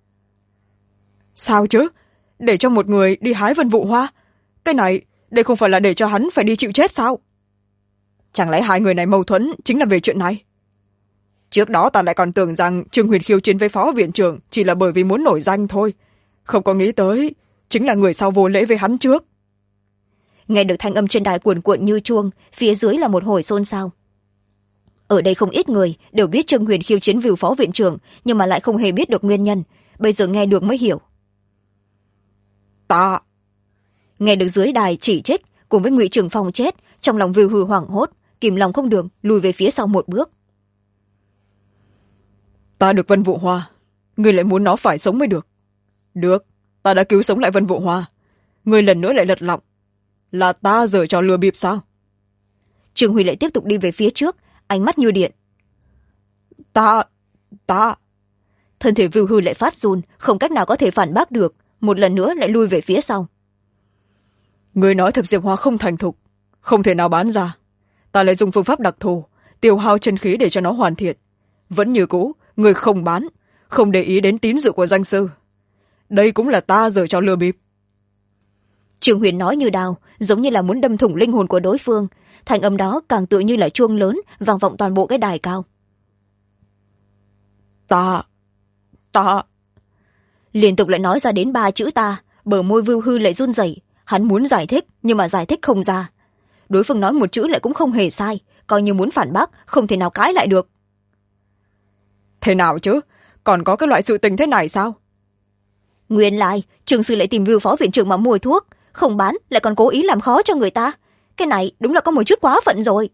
Sao chứ? Để cho một người đi hái Vân Vụ hoa, cái này đây không phải là để cho hắn phải đi chịu chết sao? Chẳng lẽ hai người này mâu thuẫn chính là về chuyện này? Trước đó ta lại còn tưởng rằng Trương Huyền khiêu chiến với phó viện trưởng chỉ là bởi vì muốn nổi danh thôi, không có nghĩ tới chính là người sau vô lễ với hắn trước. Nghe được thanh âm trên đài cuồn cuộn như chuông, phía dưới là một hồi xôn xao. Ở đây không ít người đều biết Trương Huyền khiêu chiến với phó viện trưởng, nhưng mà lại không hề biết được nguyên nhân, bây giờ nghe được mới hiểu. Ta nghe được dưới đài chỉ trích cùng với Ngụy Trường Phong chết, trong lòng Vưu Hư hoảng hốt, kìm lòng không được lùi về phía sau một bước. Ta được Vân Vụ hoa, ngươi lại muốn nó phải sống mới được. Được, ta đã cứu sống lại Vân Vụ hoa, ngươi lần nữa lại lật lọng, là ta giở trò lừa bịp sao? Trương Huy lại tiếp tục đi về phía trước, ánh mắt như điện. Ta thân thể Vưu Hư lại phát run, không cách nào có thể phản bác được, một lần nữa lại lui về phía sau. Ngươi nói Thập Diệp hoa không thành thục, không thể nào bán ra, ta lại dùng phương pháp đặc thù tiêu hao chân khí để cho nó hoàn thiện. Vẫn như cũ, người không bán, không để ý đến tín dự của danh sư. Đây cũng là ta giở trò lừa bịp. Trương Huyền nói như đào, giống như là muốn đâm thủng linh hồn của đối phương, thành âm đó càng tựa như là chuông lớn vang vọng toàn bộ cái đài cao. Ta liên tục lại nói ra đến 3 chữ ta, bờ môi Vưu Hư lại run rẩy. Hắn muốn giải thích nhưng mà giải thích không ra. Đối phương nói một chữ lại cũng không hề sai, coi như muốn phản bác không thể nào cãi lại được. Thế nào chứ, còn có cái loại sự tình thế này sao? Nguyên lại Trường sư lại tìm Vưu phó viện trưởng mà mua thuốc, không bán lại còn cố ý làm khó cho người ta. Cái này đúng là có một chút quá phận rồi.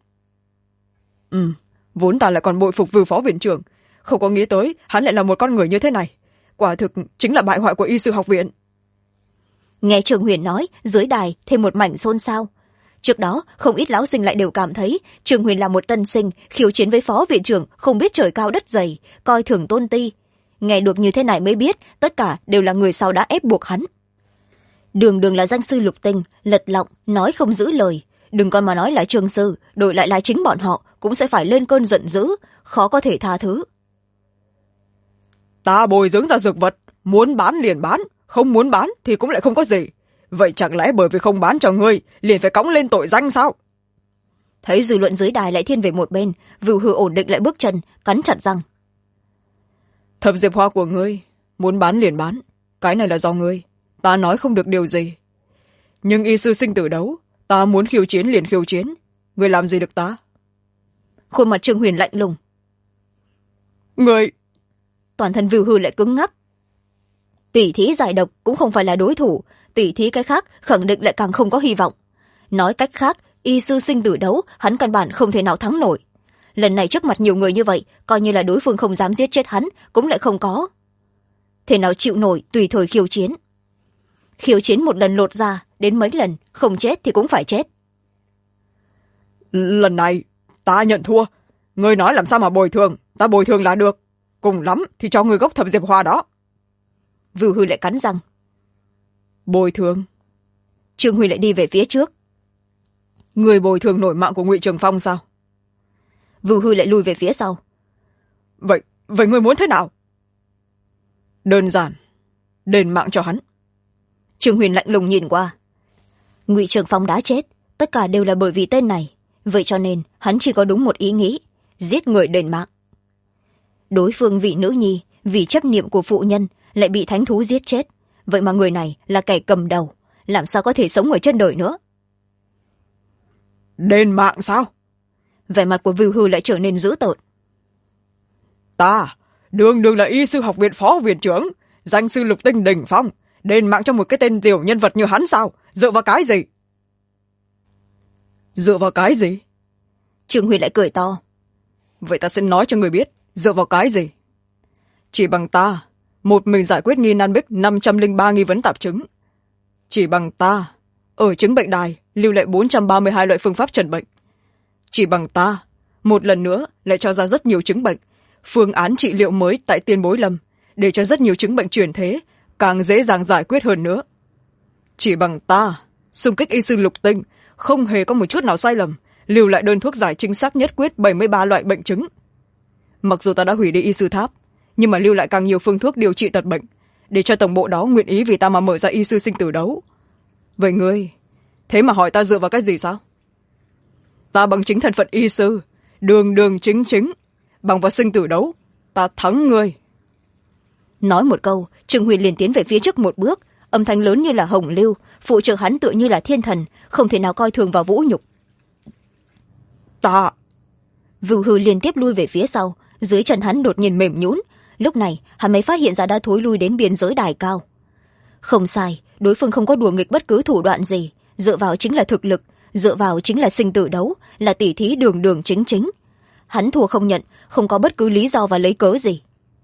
Vốn ta lại còn bội phục Vưu phó viện trưởng, không có nghĩ tới hắn lại là một con người như thế này. Quả thực chính là bại hoại của y sư học viện. Nghe Trường Huyền nói, dưới đài thêm một mảnh xôn xao. Trước đó không ít lão sinh lại đều cảm thấy Trường Huyền là một tân sinh khiêu chiến với phó viện trưởng không biết trời cao đất dày, coi thường tôn ti. Nghe được như thế này mới biết tất cả đều là người sau đã ép buộc hắn. Đường đường là danh sư lục tinh, lật lọng nói không giữ lời, đừng còn mà nói là Trường sư, đổi lại là chính bọn họ cũng sẽ phải lên cơn giận dữ, khó có thể tha thứ. Ta bồi dưỡng ra dược vật, muốn bán liền bán, không muốn bán thì cũng lại không có gì. Vậy chẳng lẽ bởi vì không bán cho ngươi liền phải cõng lên tội danh sao? Thấy dư luận dưới đài lại thiên về một bên, Vưu Hư ổn định lại bước chân, cắn chặt răng. Thập Diệp hoa của ngươi, muốn bán liền bán, cái này là do ngươi, ta nói không được điều gì. Nhưng y sư sinh tử đấu, ta muốn khiêu chiến liền khiêu chiến, ngươi làm gì được ta? Khuôn mặt Trương Huyền lạnh lùng. Ngươi... Toàn thân Vưu Hư lại cứng ngắc. Tỷ thí giải độc cũng không phải là đối thủ, tỷ thí cái khác khẳng định lại càng không có hy vọng. Nói cách khác, y sư sinh tử đấu hắn căn bản không thể nào thắng nổi. Lần này trước mặt nhiều người như vậy, coi như là đối phương không dám giết chết hắn cũng lại không có. Thế nào chịu nổi tùy thời khiêu chiến. Khiêu chiến một lần lột ra, đến mấy lần, không chết thì cũng phải chết. Lần này, ta nhận thua. Ngươi nói làm sao mà bồi thường, ta bồi thường là được. Cùng lắm thì cho ngươi gốc Thập Diệp hoa đó. Vưu Hư lại cắn răng. Bồi thường? Trương Huy lại đi về phía trước. Người bồi thường nổi mạng của Ngụy Trường Phong sao? Vưu Hư lại lùi về phía sau. Vậy ngươi muốn thế nào? Đơn giản, đền mạng cho hắn. Trương Huyền lạnh lùng nhìn qua. Ngụy Trường Phong đã chết, tất cả đều là bởi vì tên này, vậy cho nên hắn chỉ có đúng một ý nghĩ, giết người đền mạng. Đối phương vì nữ nhi, vì chấp niệm của phụ nhân lại bị thánh thú giết chết, vậy mà người này là kẻ cầm đầu, làm sao có thể sống ở trên đời nữa? Đền mạng sao? Vẻ mặt của Vưu Hư lại trở nên dữ tợn. Ta đường đường là y sư học viện phó viện trưởng, danh sư lục tinh đỉnh phong, đền mạng cho một cái tên tiểu nhân vật như hắn sao? Dựa vào cái gì? Dựa vào cái gì? Trương Huy lại cười to. Vậy ta sẽ nói cho người biết, dựa vào cái gì? Chỉ bằng ta, một mình giải quyết nghi nan bích 503 nghi vấn tạp chứng. Chỉ bằng ta, ở chứng bệnh đài lưu lại 432 loại phương pháp trần bệnh. Chỉ bằng ta, một lần nữa lại cho ra rất nhiều chứng bệnh, phương án trị liệu mới tại Tiên Bối Lâm, để cho rất nhiều chứng bệnh truyền thế càng dễ dàng giải quyết hơn nữa. Chỉ bằng ta, xung kích y sư Lục Tinh, không hề có một chút nào sai lầm, lưu lại đơn thuốc giải chính xác nhất quyết 73 loại bệnh chứng. Mặc dù ta đã hủy đi y sư tháp, nhưng mà lưu lại càng nhiều phương thuốc điều trị tật bệnh, để cho tổng bộ đó nguyện ý vì ta mà mở ra y sư sinh tử đấu. Vậy ngươi, thế mà hỏi ta dựa vào cái gì sao? Ta bằng chính thân phận y sư, đường đường chính chính, bằng vào sinh tử đấu, ta thắng ngươi. Nói một câu, Trương Huyền liền tiến về phía trước một bước, âm thanh lớn như là hồng lưu, phụ trợ hắn tựa như là thiên thần, không thể nào coi thường vào vũ nhục. Ta... Vưu Hư liên tiếp lui về phía sau, dưới chân hắn đột nhiên mềm nhũn. Lúc này hắn mới phát hiện ra đã thối lui đến biên giới đài cao. Không sai, đối phương không có đùa nghịch bất cứ thủ đoạn gì, dựa vào chính là thực lực, dựa vào chính là sinh tử đấu, là tỉ thí đường đường chính chính. Hắn thua không nhận, không có bất cứ lý do và lấy cớ gì.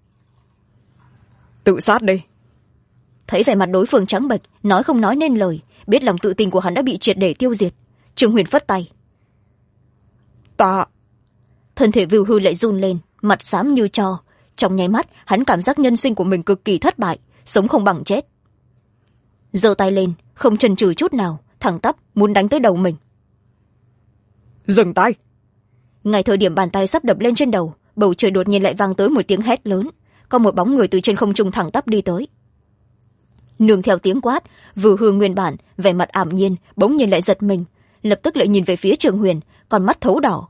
Tự sát đi. Thấy vẻ mặt đối phương trắng bệch, nói không nói nên lời, biết lòng tự tin của hắn đã bị triệt để tiêu diệt. Trương Huyền phất tay. Ta... Thân thể Vưu Hư lại run lên, mặt xám như tro. Trong nháy mắt hắn cảm giác nhân sinh của mình cực kỳ thất bại, sống không bằng chết. Giơ tay lên, không chần chừ chút nào, thẳng tắp muốn đánh tới đầu mình. Dừng tay. Ngay thời điểm bàn tay sắp đập lên trên đầu, bầu trời đột nhiên lại vang tới một tiếng hét lớn. Có một bóng người từ trên không trung thẳng tắp đi tới. Nương theo tiếng quát, Vưu Hư nguyên bản vẻ mặt ảm nhiên bỗng nhiên lại giật mình, lập tức lại nhìn về phía Trương Huyền, con mắt thấu đỏ.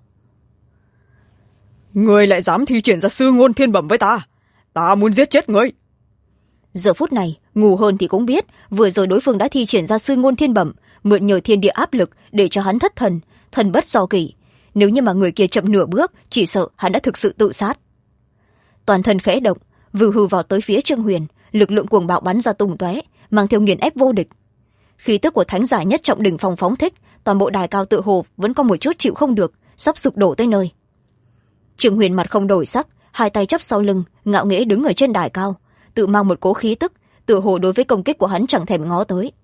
Ngươi lại dám thi triển ra sư ngôn thiên bẩm với ta, ta muốn giết chết ngươi. Giờ phút này ngu hơn thì cũng biết, vừa rồi đối phương đã thi triển ra sư ngôn thiên bẩm, mượn nhờ thiên địa áp lực để cho hắn thất thần, thần bất do kỷ. Nếu như mà người kia chậm nửa bước, chỉ sợ hắn đã thực sự tự sát. Toàn thân khẽ động, Vưu Hư vào tới phía Trương Huyền, lực lượng cuồng bạo bắn ra tung tóe, mang theo nghiền ép vô địch. Khí tức của thánh giả nhất trọng đỉnh phong phóng thích, toàn bộ đài cao tự hồ vẫn có một chút chịu không được, sắp sụp đổ tới nơi. Trương Huyền mặt không đổi sắc, hai tay chắp sau lưng, ngạo nghễ đứng ở trên đài cao, tự mang một cố khí tức, tựa hồ đối với công kích của hắn chẳng thèm ngó tới.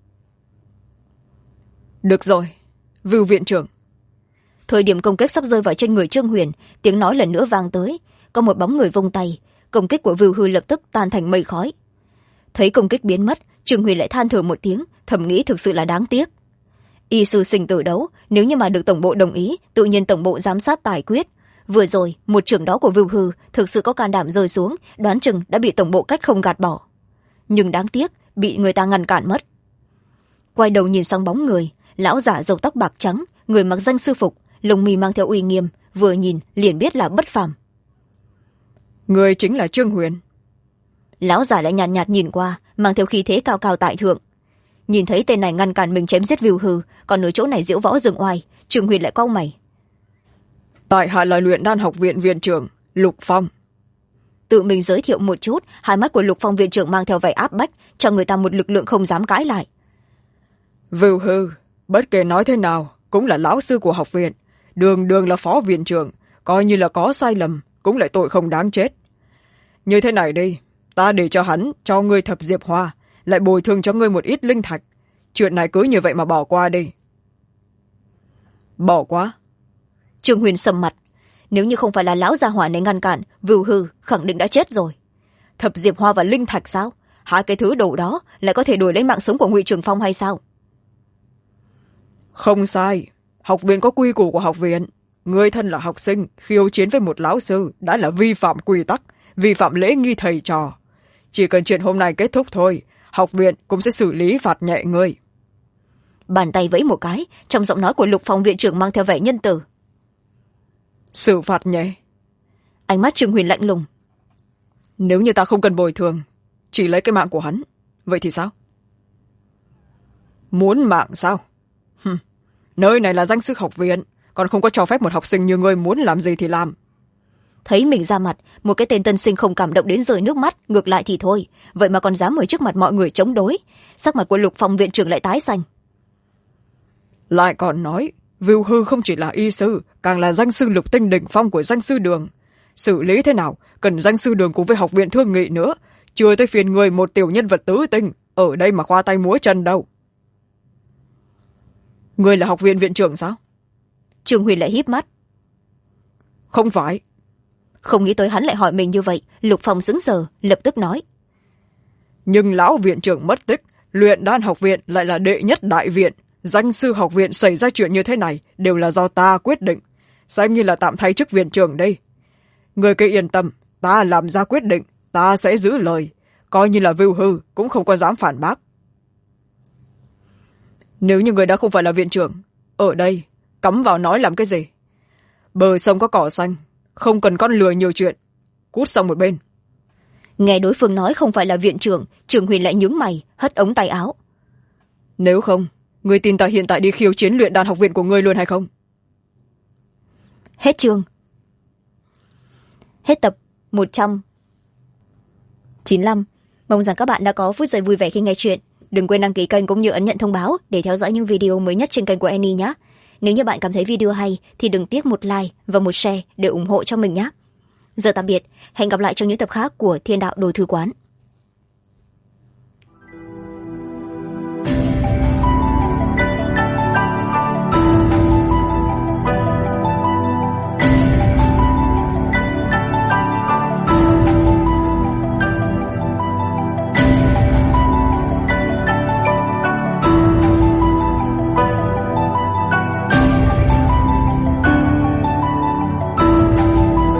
Được rồi, Vưu viện trưởng. Thời điểm công kích sắp rơi vào trên người Trương Huyền, tiếng nói lần nữa vang tới, có một bóng người vung tay, công kích của Vưu Hư lập tức tan thành mây khói. Thấy công kích biến mất, Trương Huyền lại than thở một tiếng, thầm nghĩ thực sự là đáng tiếc. Y sư sinh tử đấu, nếu như mà được tổng bộ đồng ý, tự nhiên tổng bộ giám sát tài quyết. Vừa rồi một trưởng đó của Vưu Hư thực sự có can đảm rơi xuống, đoán chừng đã bị tổng bộ cách không gạt bỏ. Nhưng đáng tiếc bị người ta ngăn cản mất. Quay đầu nhìn sang bóng người, lão giả râu tóc bạc trắng, người mặc danh sư phục, lông mi mang theo uy nghiêm, vừa nhìn liền biết là bất phàm. Người chính là Trương Huyền. Lão giả lại nhàn nhạt nhìn qua, mang theo khí thế cao cao tại thượng. Nhìn thấy tên này ngăn cản mình chém giết Vưu Hư, còn ở chỗ này diễu võ dương oai, Trương Huyền lại cau mày. Tại hạ là Luyện Đan học viện viện trưởng Lục Phong. Tự mình giới thiệu một chút, hai mắt của Lục Phong viện trưởng mang theo vẻ áp bách, cho người ta một lực lượng không dám cãi lại. Vưu Hư, bất kể nói thế nào cũng là lão sư của học viện, đường đường là phó viện trưởng, coi như là có sai lầm cũng lại tội không đáng chết. Như thế này đi, ta để cho hắn cho ngươi thập diệp hoa, lại bồi thường cho ngươi một ít linh thạch. Chuyện này cứ như vậy mà bỏ qua đi. Bỏ qua? Trương Huyền sầm mặt, nếu như không phải là lão gia hỏa này ngăn cản, Vưu Hư khẳng định đã chết rồi. Thập diệp hoa và linh thạch sao? Hai cái thứ đồ đó lại có thể đổi lấy mạng sống của Ngụy Trường Phong hay sao? Không sai, học viện có quy củ của học viện. Ngươi thân là học sinh, khiêu chiến với một lão sư đã là vi phạm quy tắc, vi phạm lễ nghi thầy trò. Chỉ cần chuyện hôm nay kết thúc thôi, học viện cũng sẽ xử lý phạt nhẹ ngươi. Bàn tay vẫy một cái, trong giọng nói của Lục Phong viện trưởng mang theo vẻ nhân từ. Xử phạt nhẹ? Ánh mắt Trương Huyền lạnh lùng. Nếu như ta không cần bồi thường, chỉ lấy cái mạng của hắn, vậy thì sao? Muốn mạng sao? Nơi này là danh sư học viện, còn không có cho phép một học sinh như ngươi muốn làm gì thì làm. Thấy mình ra mặt, một cái tên tân sinh không cảm động đến rơi nước mắt, ngược lại thì thôi, vậy mà còn dám ở trước mặt mọi người chống đối. Sắc mặt của Lục Phong viện trưởng lại tái xanh. Lại còn nói, Vưu Hư không chỉ là y sư, càng là danh sư lục tinh đỉnh phong của danh sư đường. Xử lý thế nào, cần danh sư đường cùng với học viện thương nghị nữa. Chưa tới phiền người một tiểu nhân vật tứ tinh, ở đây mà khoa tay múa chân đâu. Ngươi là học viện viện trưởng sao? Trương Huyền lại híp mắt. Không phải. Không nghĩ tới hắn lại hỏi mình như vậy, Lục Phong sững sờ, lập tức nói. Nhưng lão viện trưởng mất tích, luyện đan học viện lại là đệ nhất đại viện. Danh sư học viện xảy ra chuyện như thế này đều là do ta quyết định. Xem như là tạm thay chức viện trưởng đây. Người cứ yên tâm, ta làm ra quyết định, ta sẽ giữ lời. Coi như là vưu hư, cũng không có dám phản bác. Nếu như người đã không phải là viện trưởng, ở đây, cắm vào nói làm cái gì? Bờ sông có cỏ xanh, không cần con lừa nhiều chuyện. Cút sang một bên. Nghe đối phương nói không phải là viện trưởng, Trường Huyền lại nhướng mày, hất ống tay áo. Nếu không, người tin ta hiện tại đi khiêu chiến luyện đan học viện của ngươi luôn hay không? Hết chương. Hết tập 195. Mong rằng các bạn đã có phút giây vui vẻ khi nghe chuyện. Đừng quên đăng ký kênh cũng như ấn nhận thông báo để theo dõi những video mới nhất trên kênh của Annie nhé. Nếu như bạn cảm thấy video hay thì đừng tiếc một like và một share để ủng hộ cho mình nhé. Giờ tạm biệt, hẹn gặp lại trong những tập khác của Thiên Đạo Đồ Thư Quán.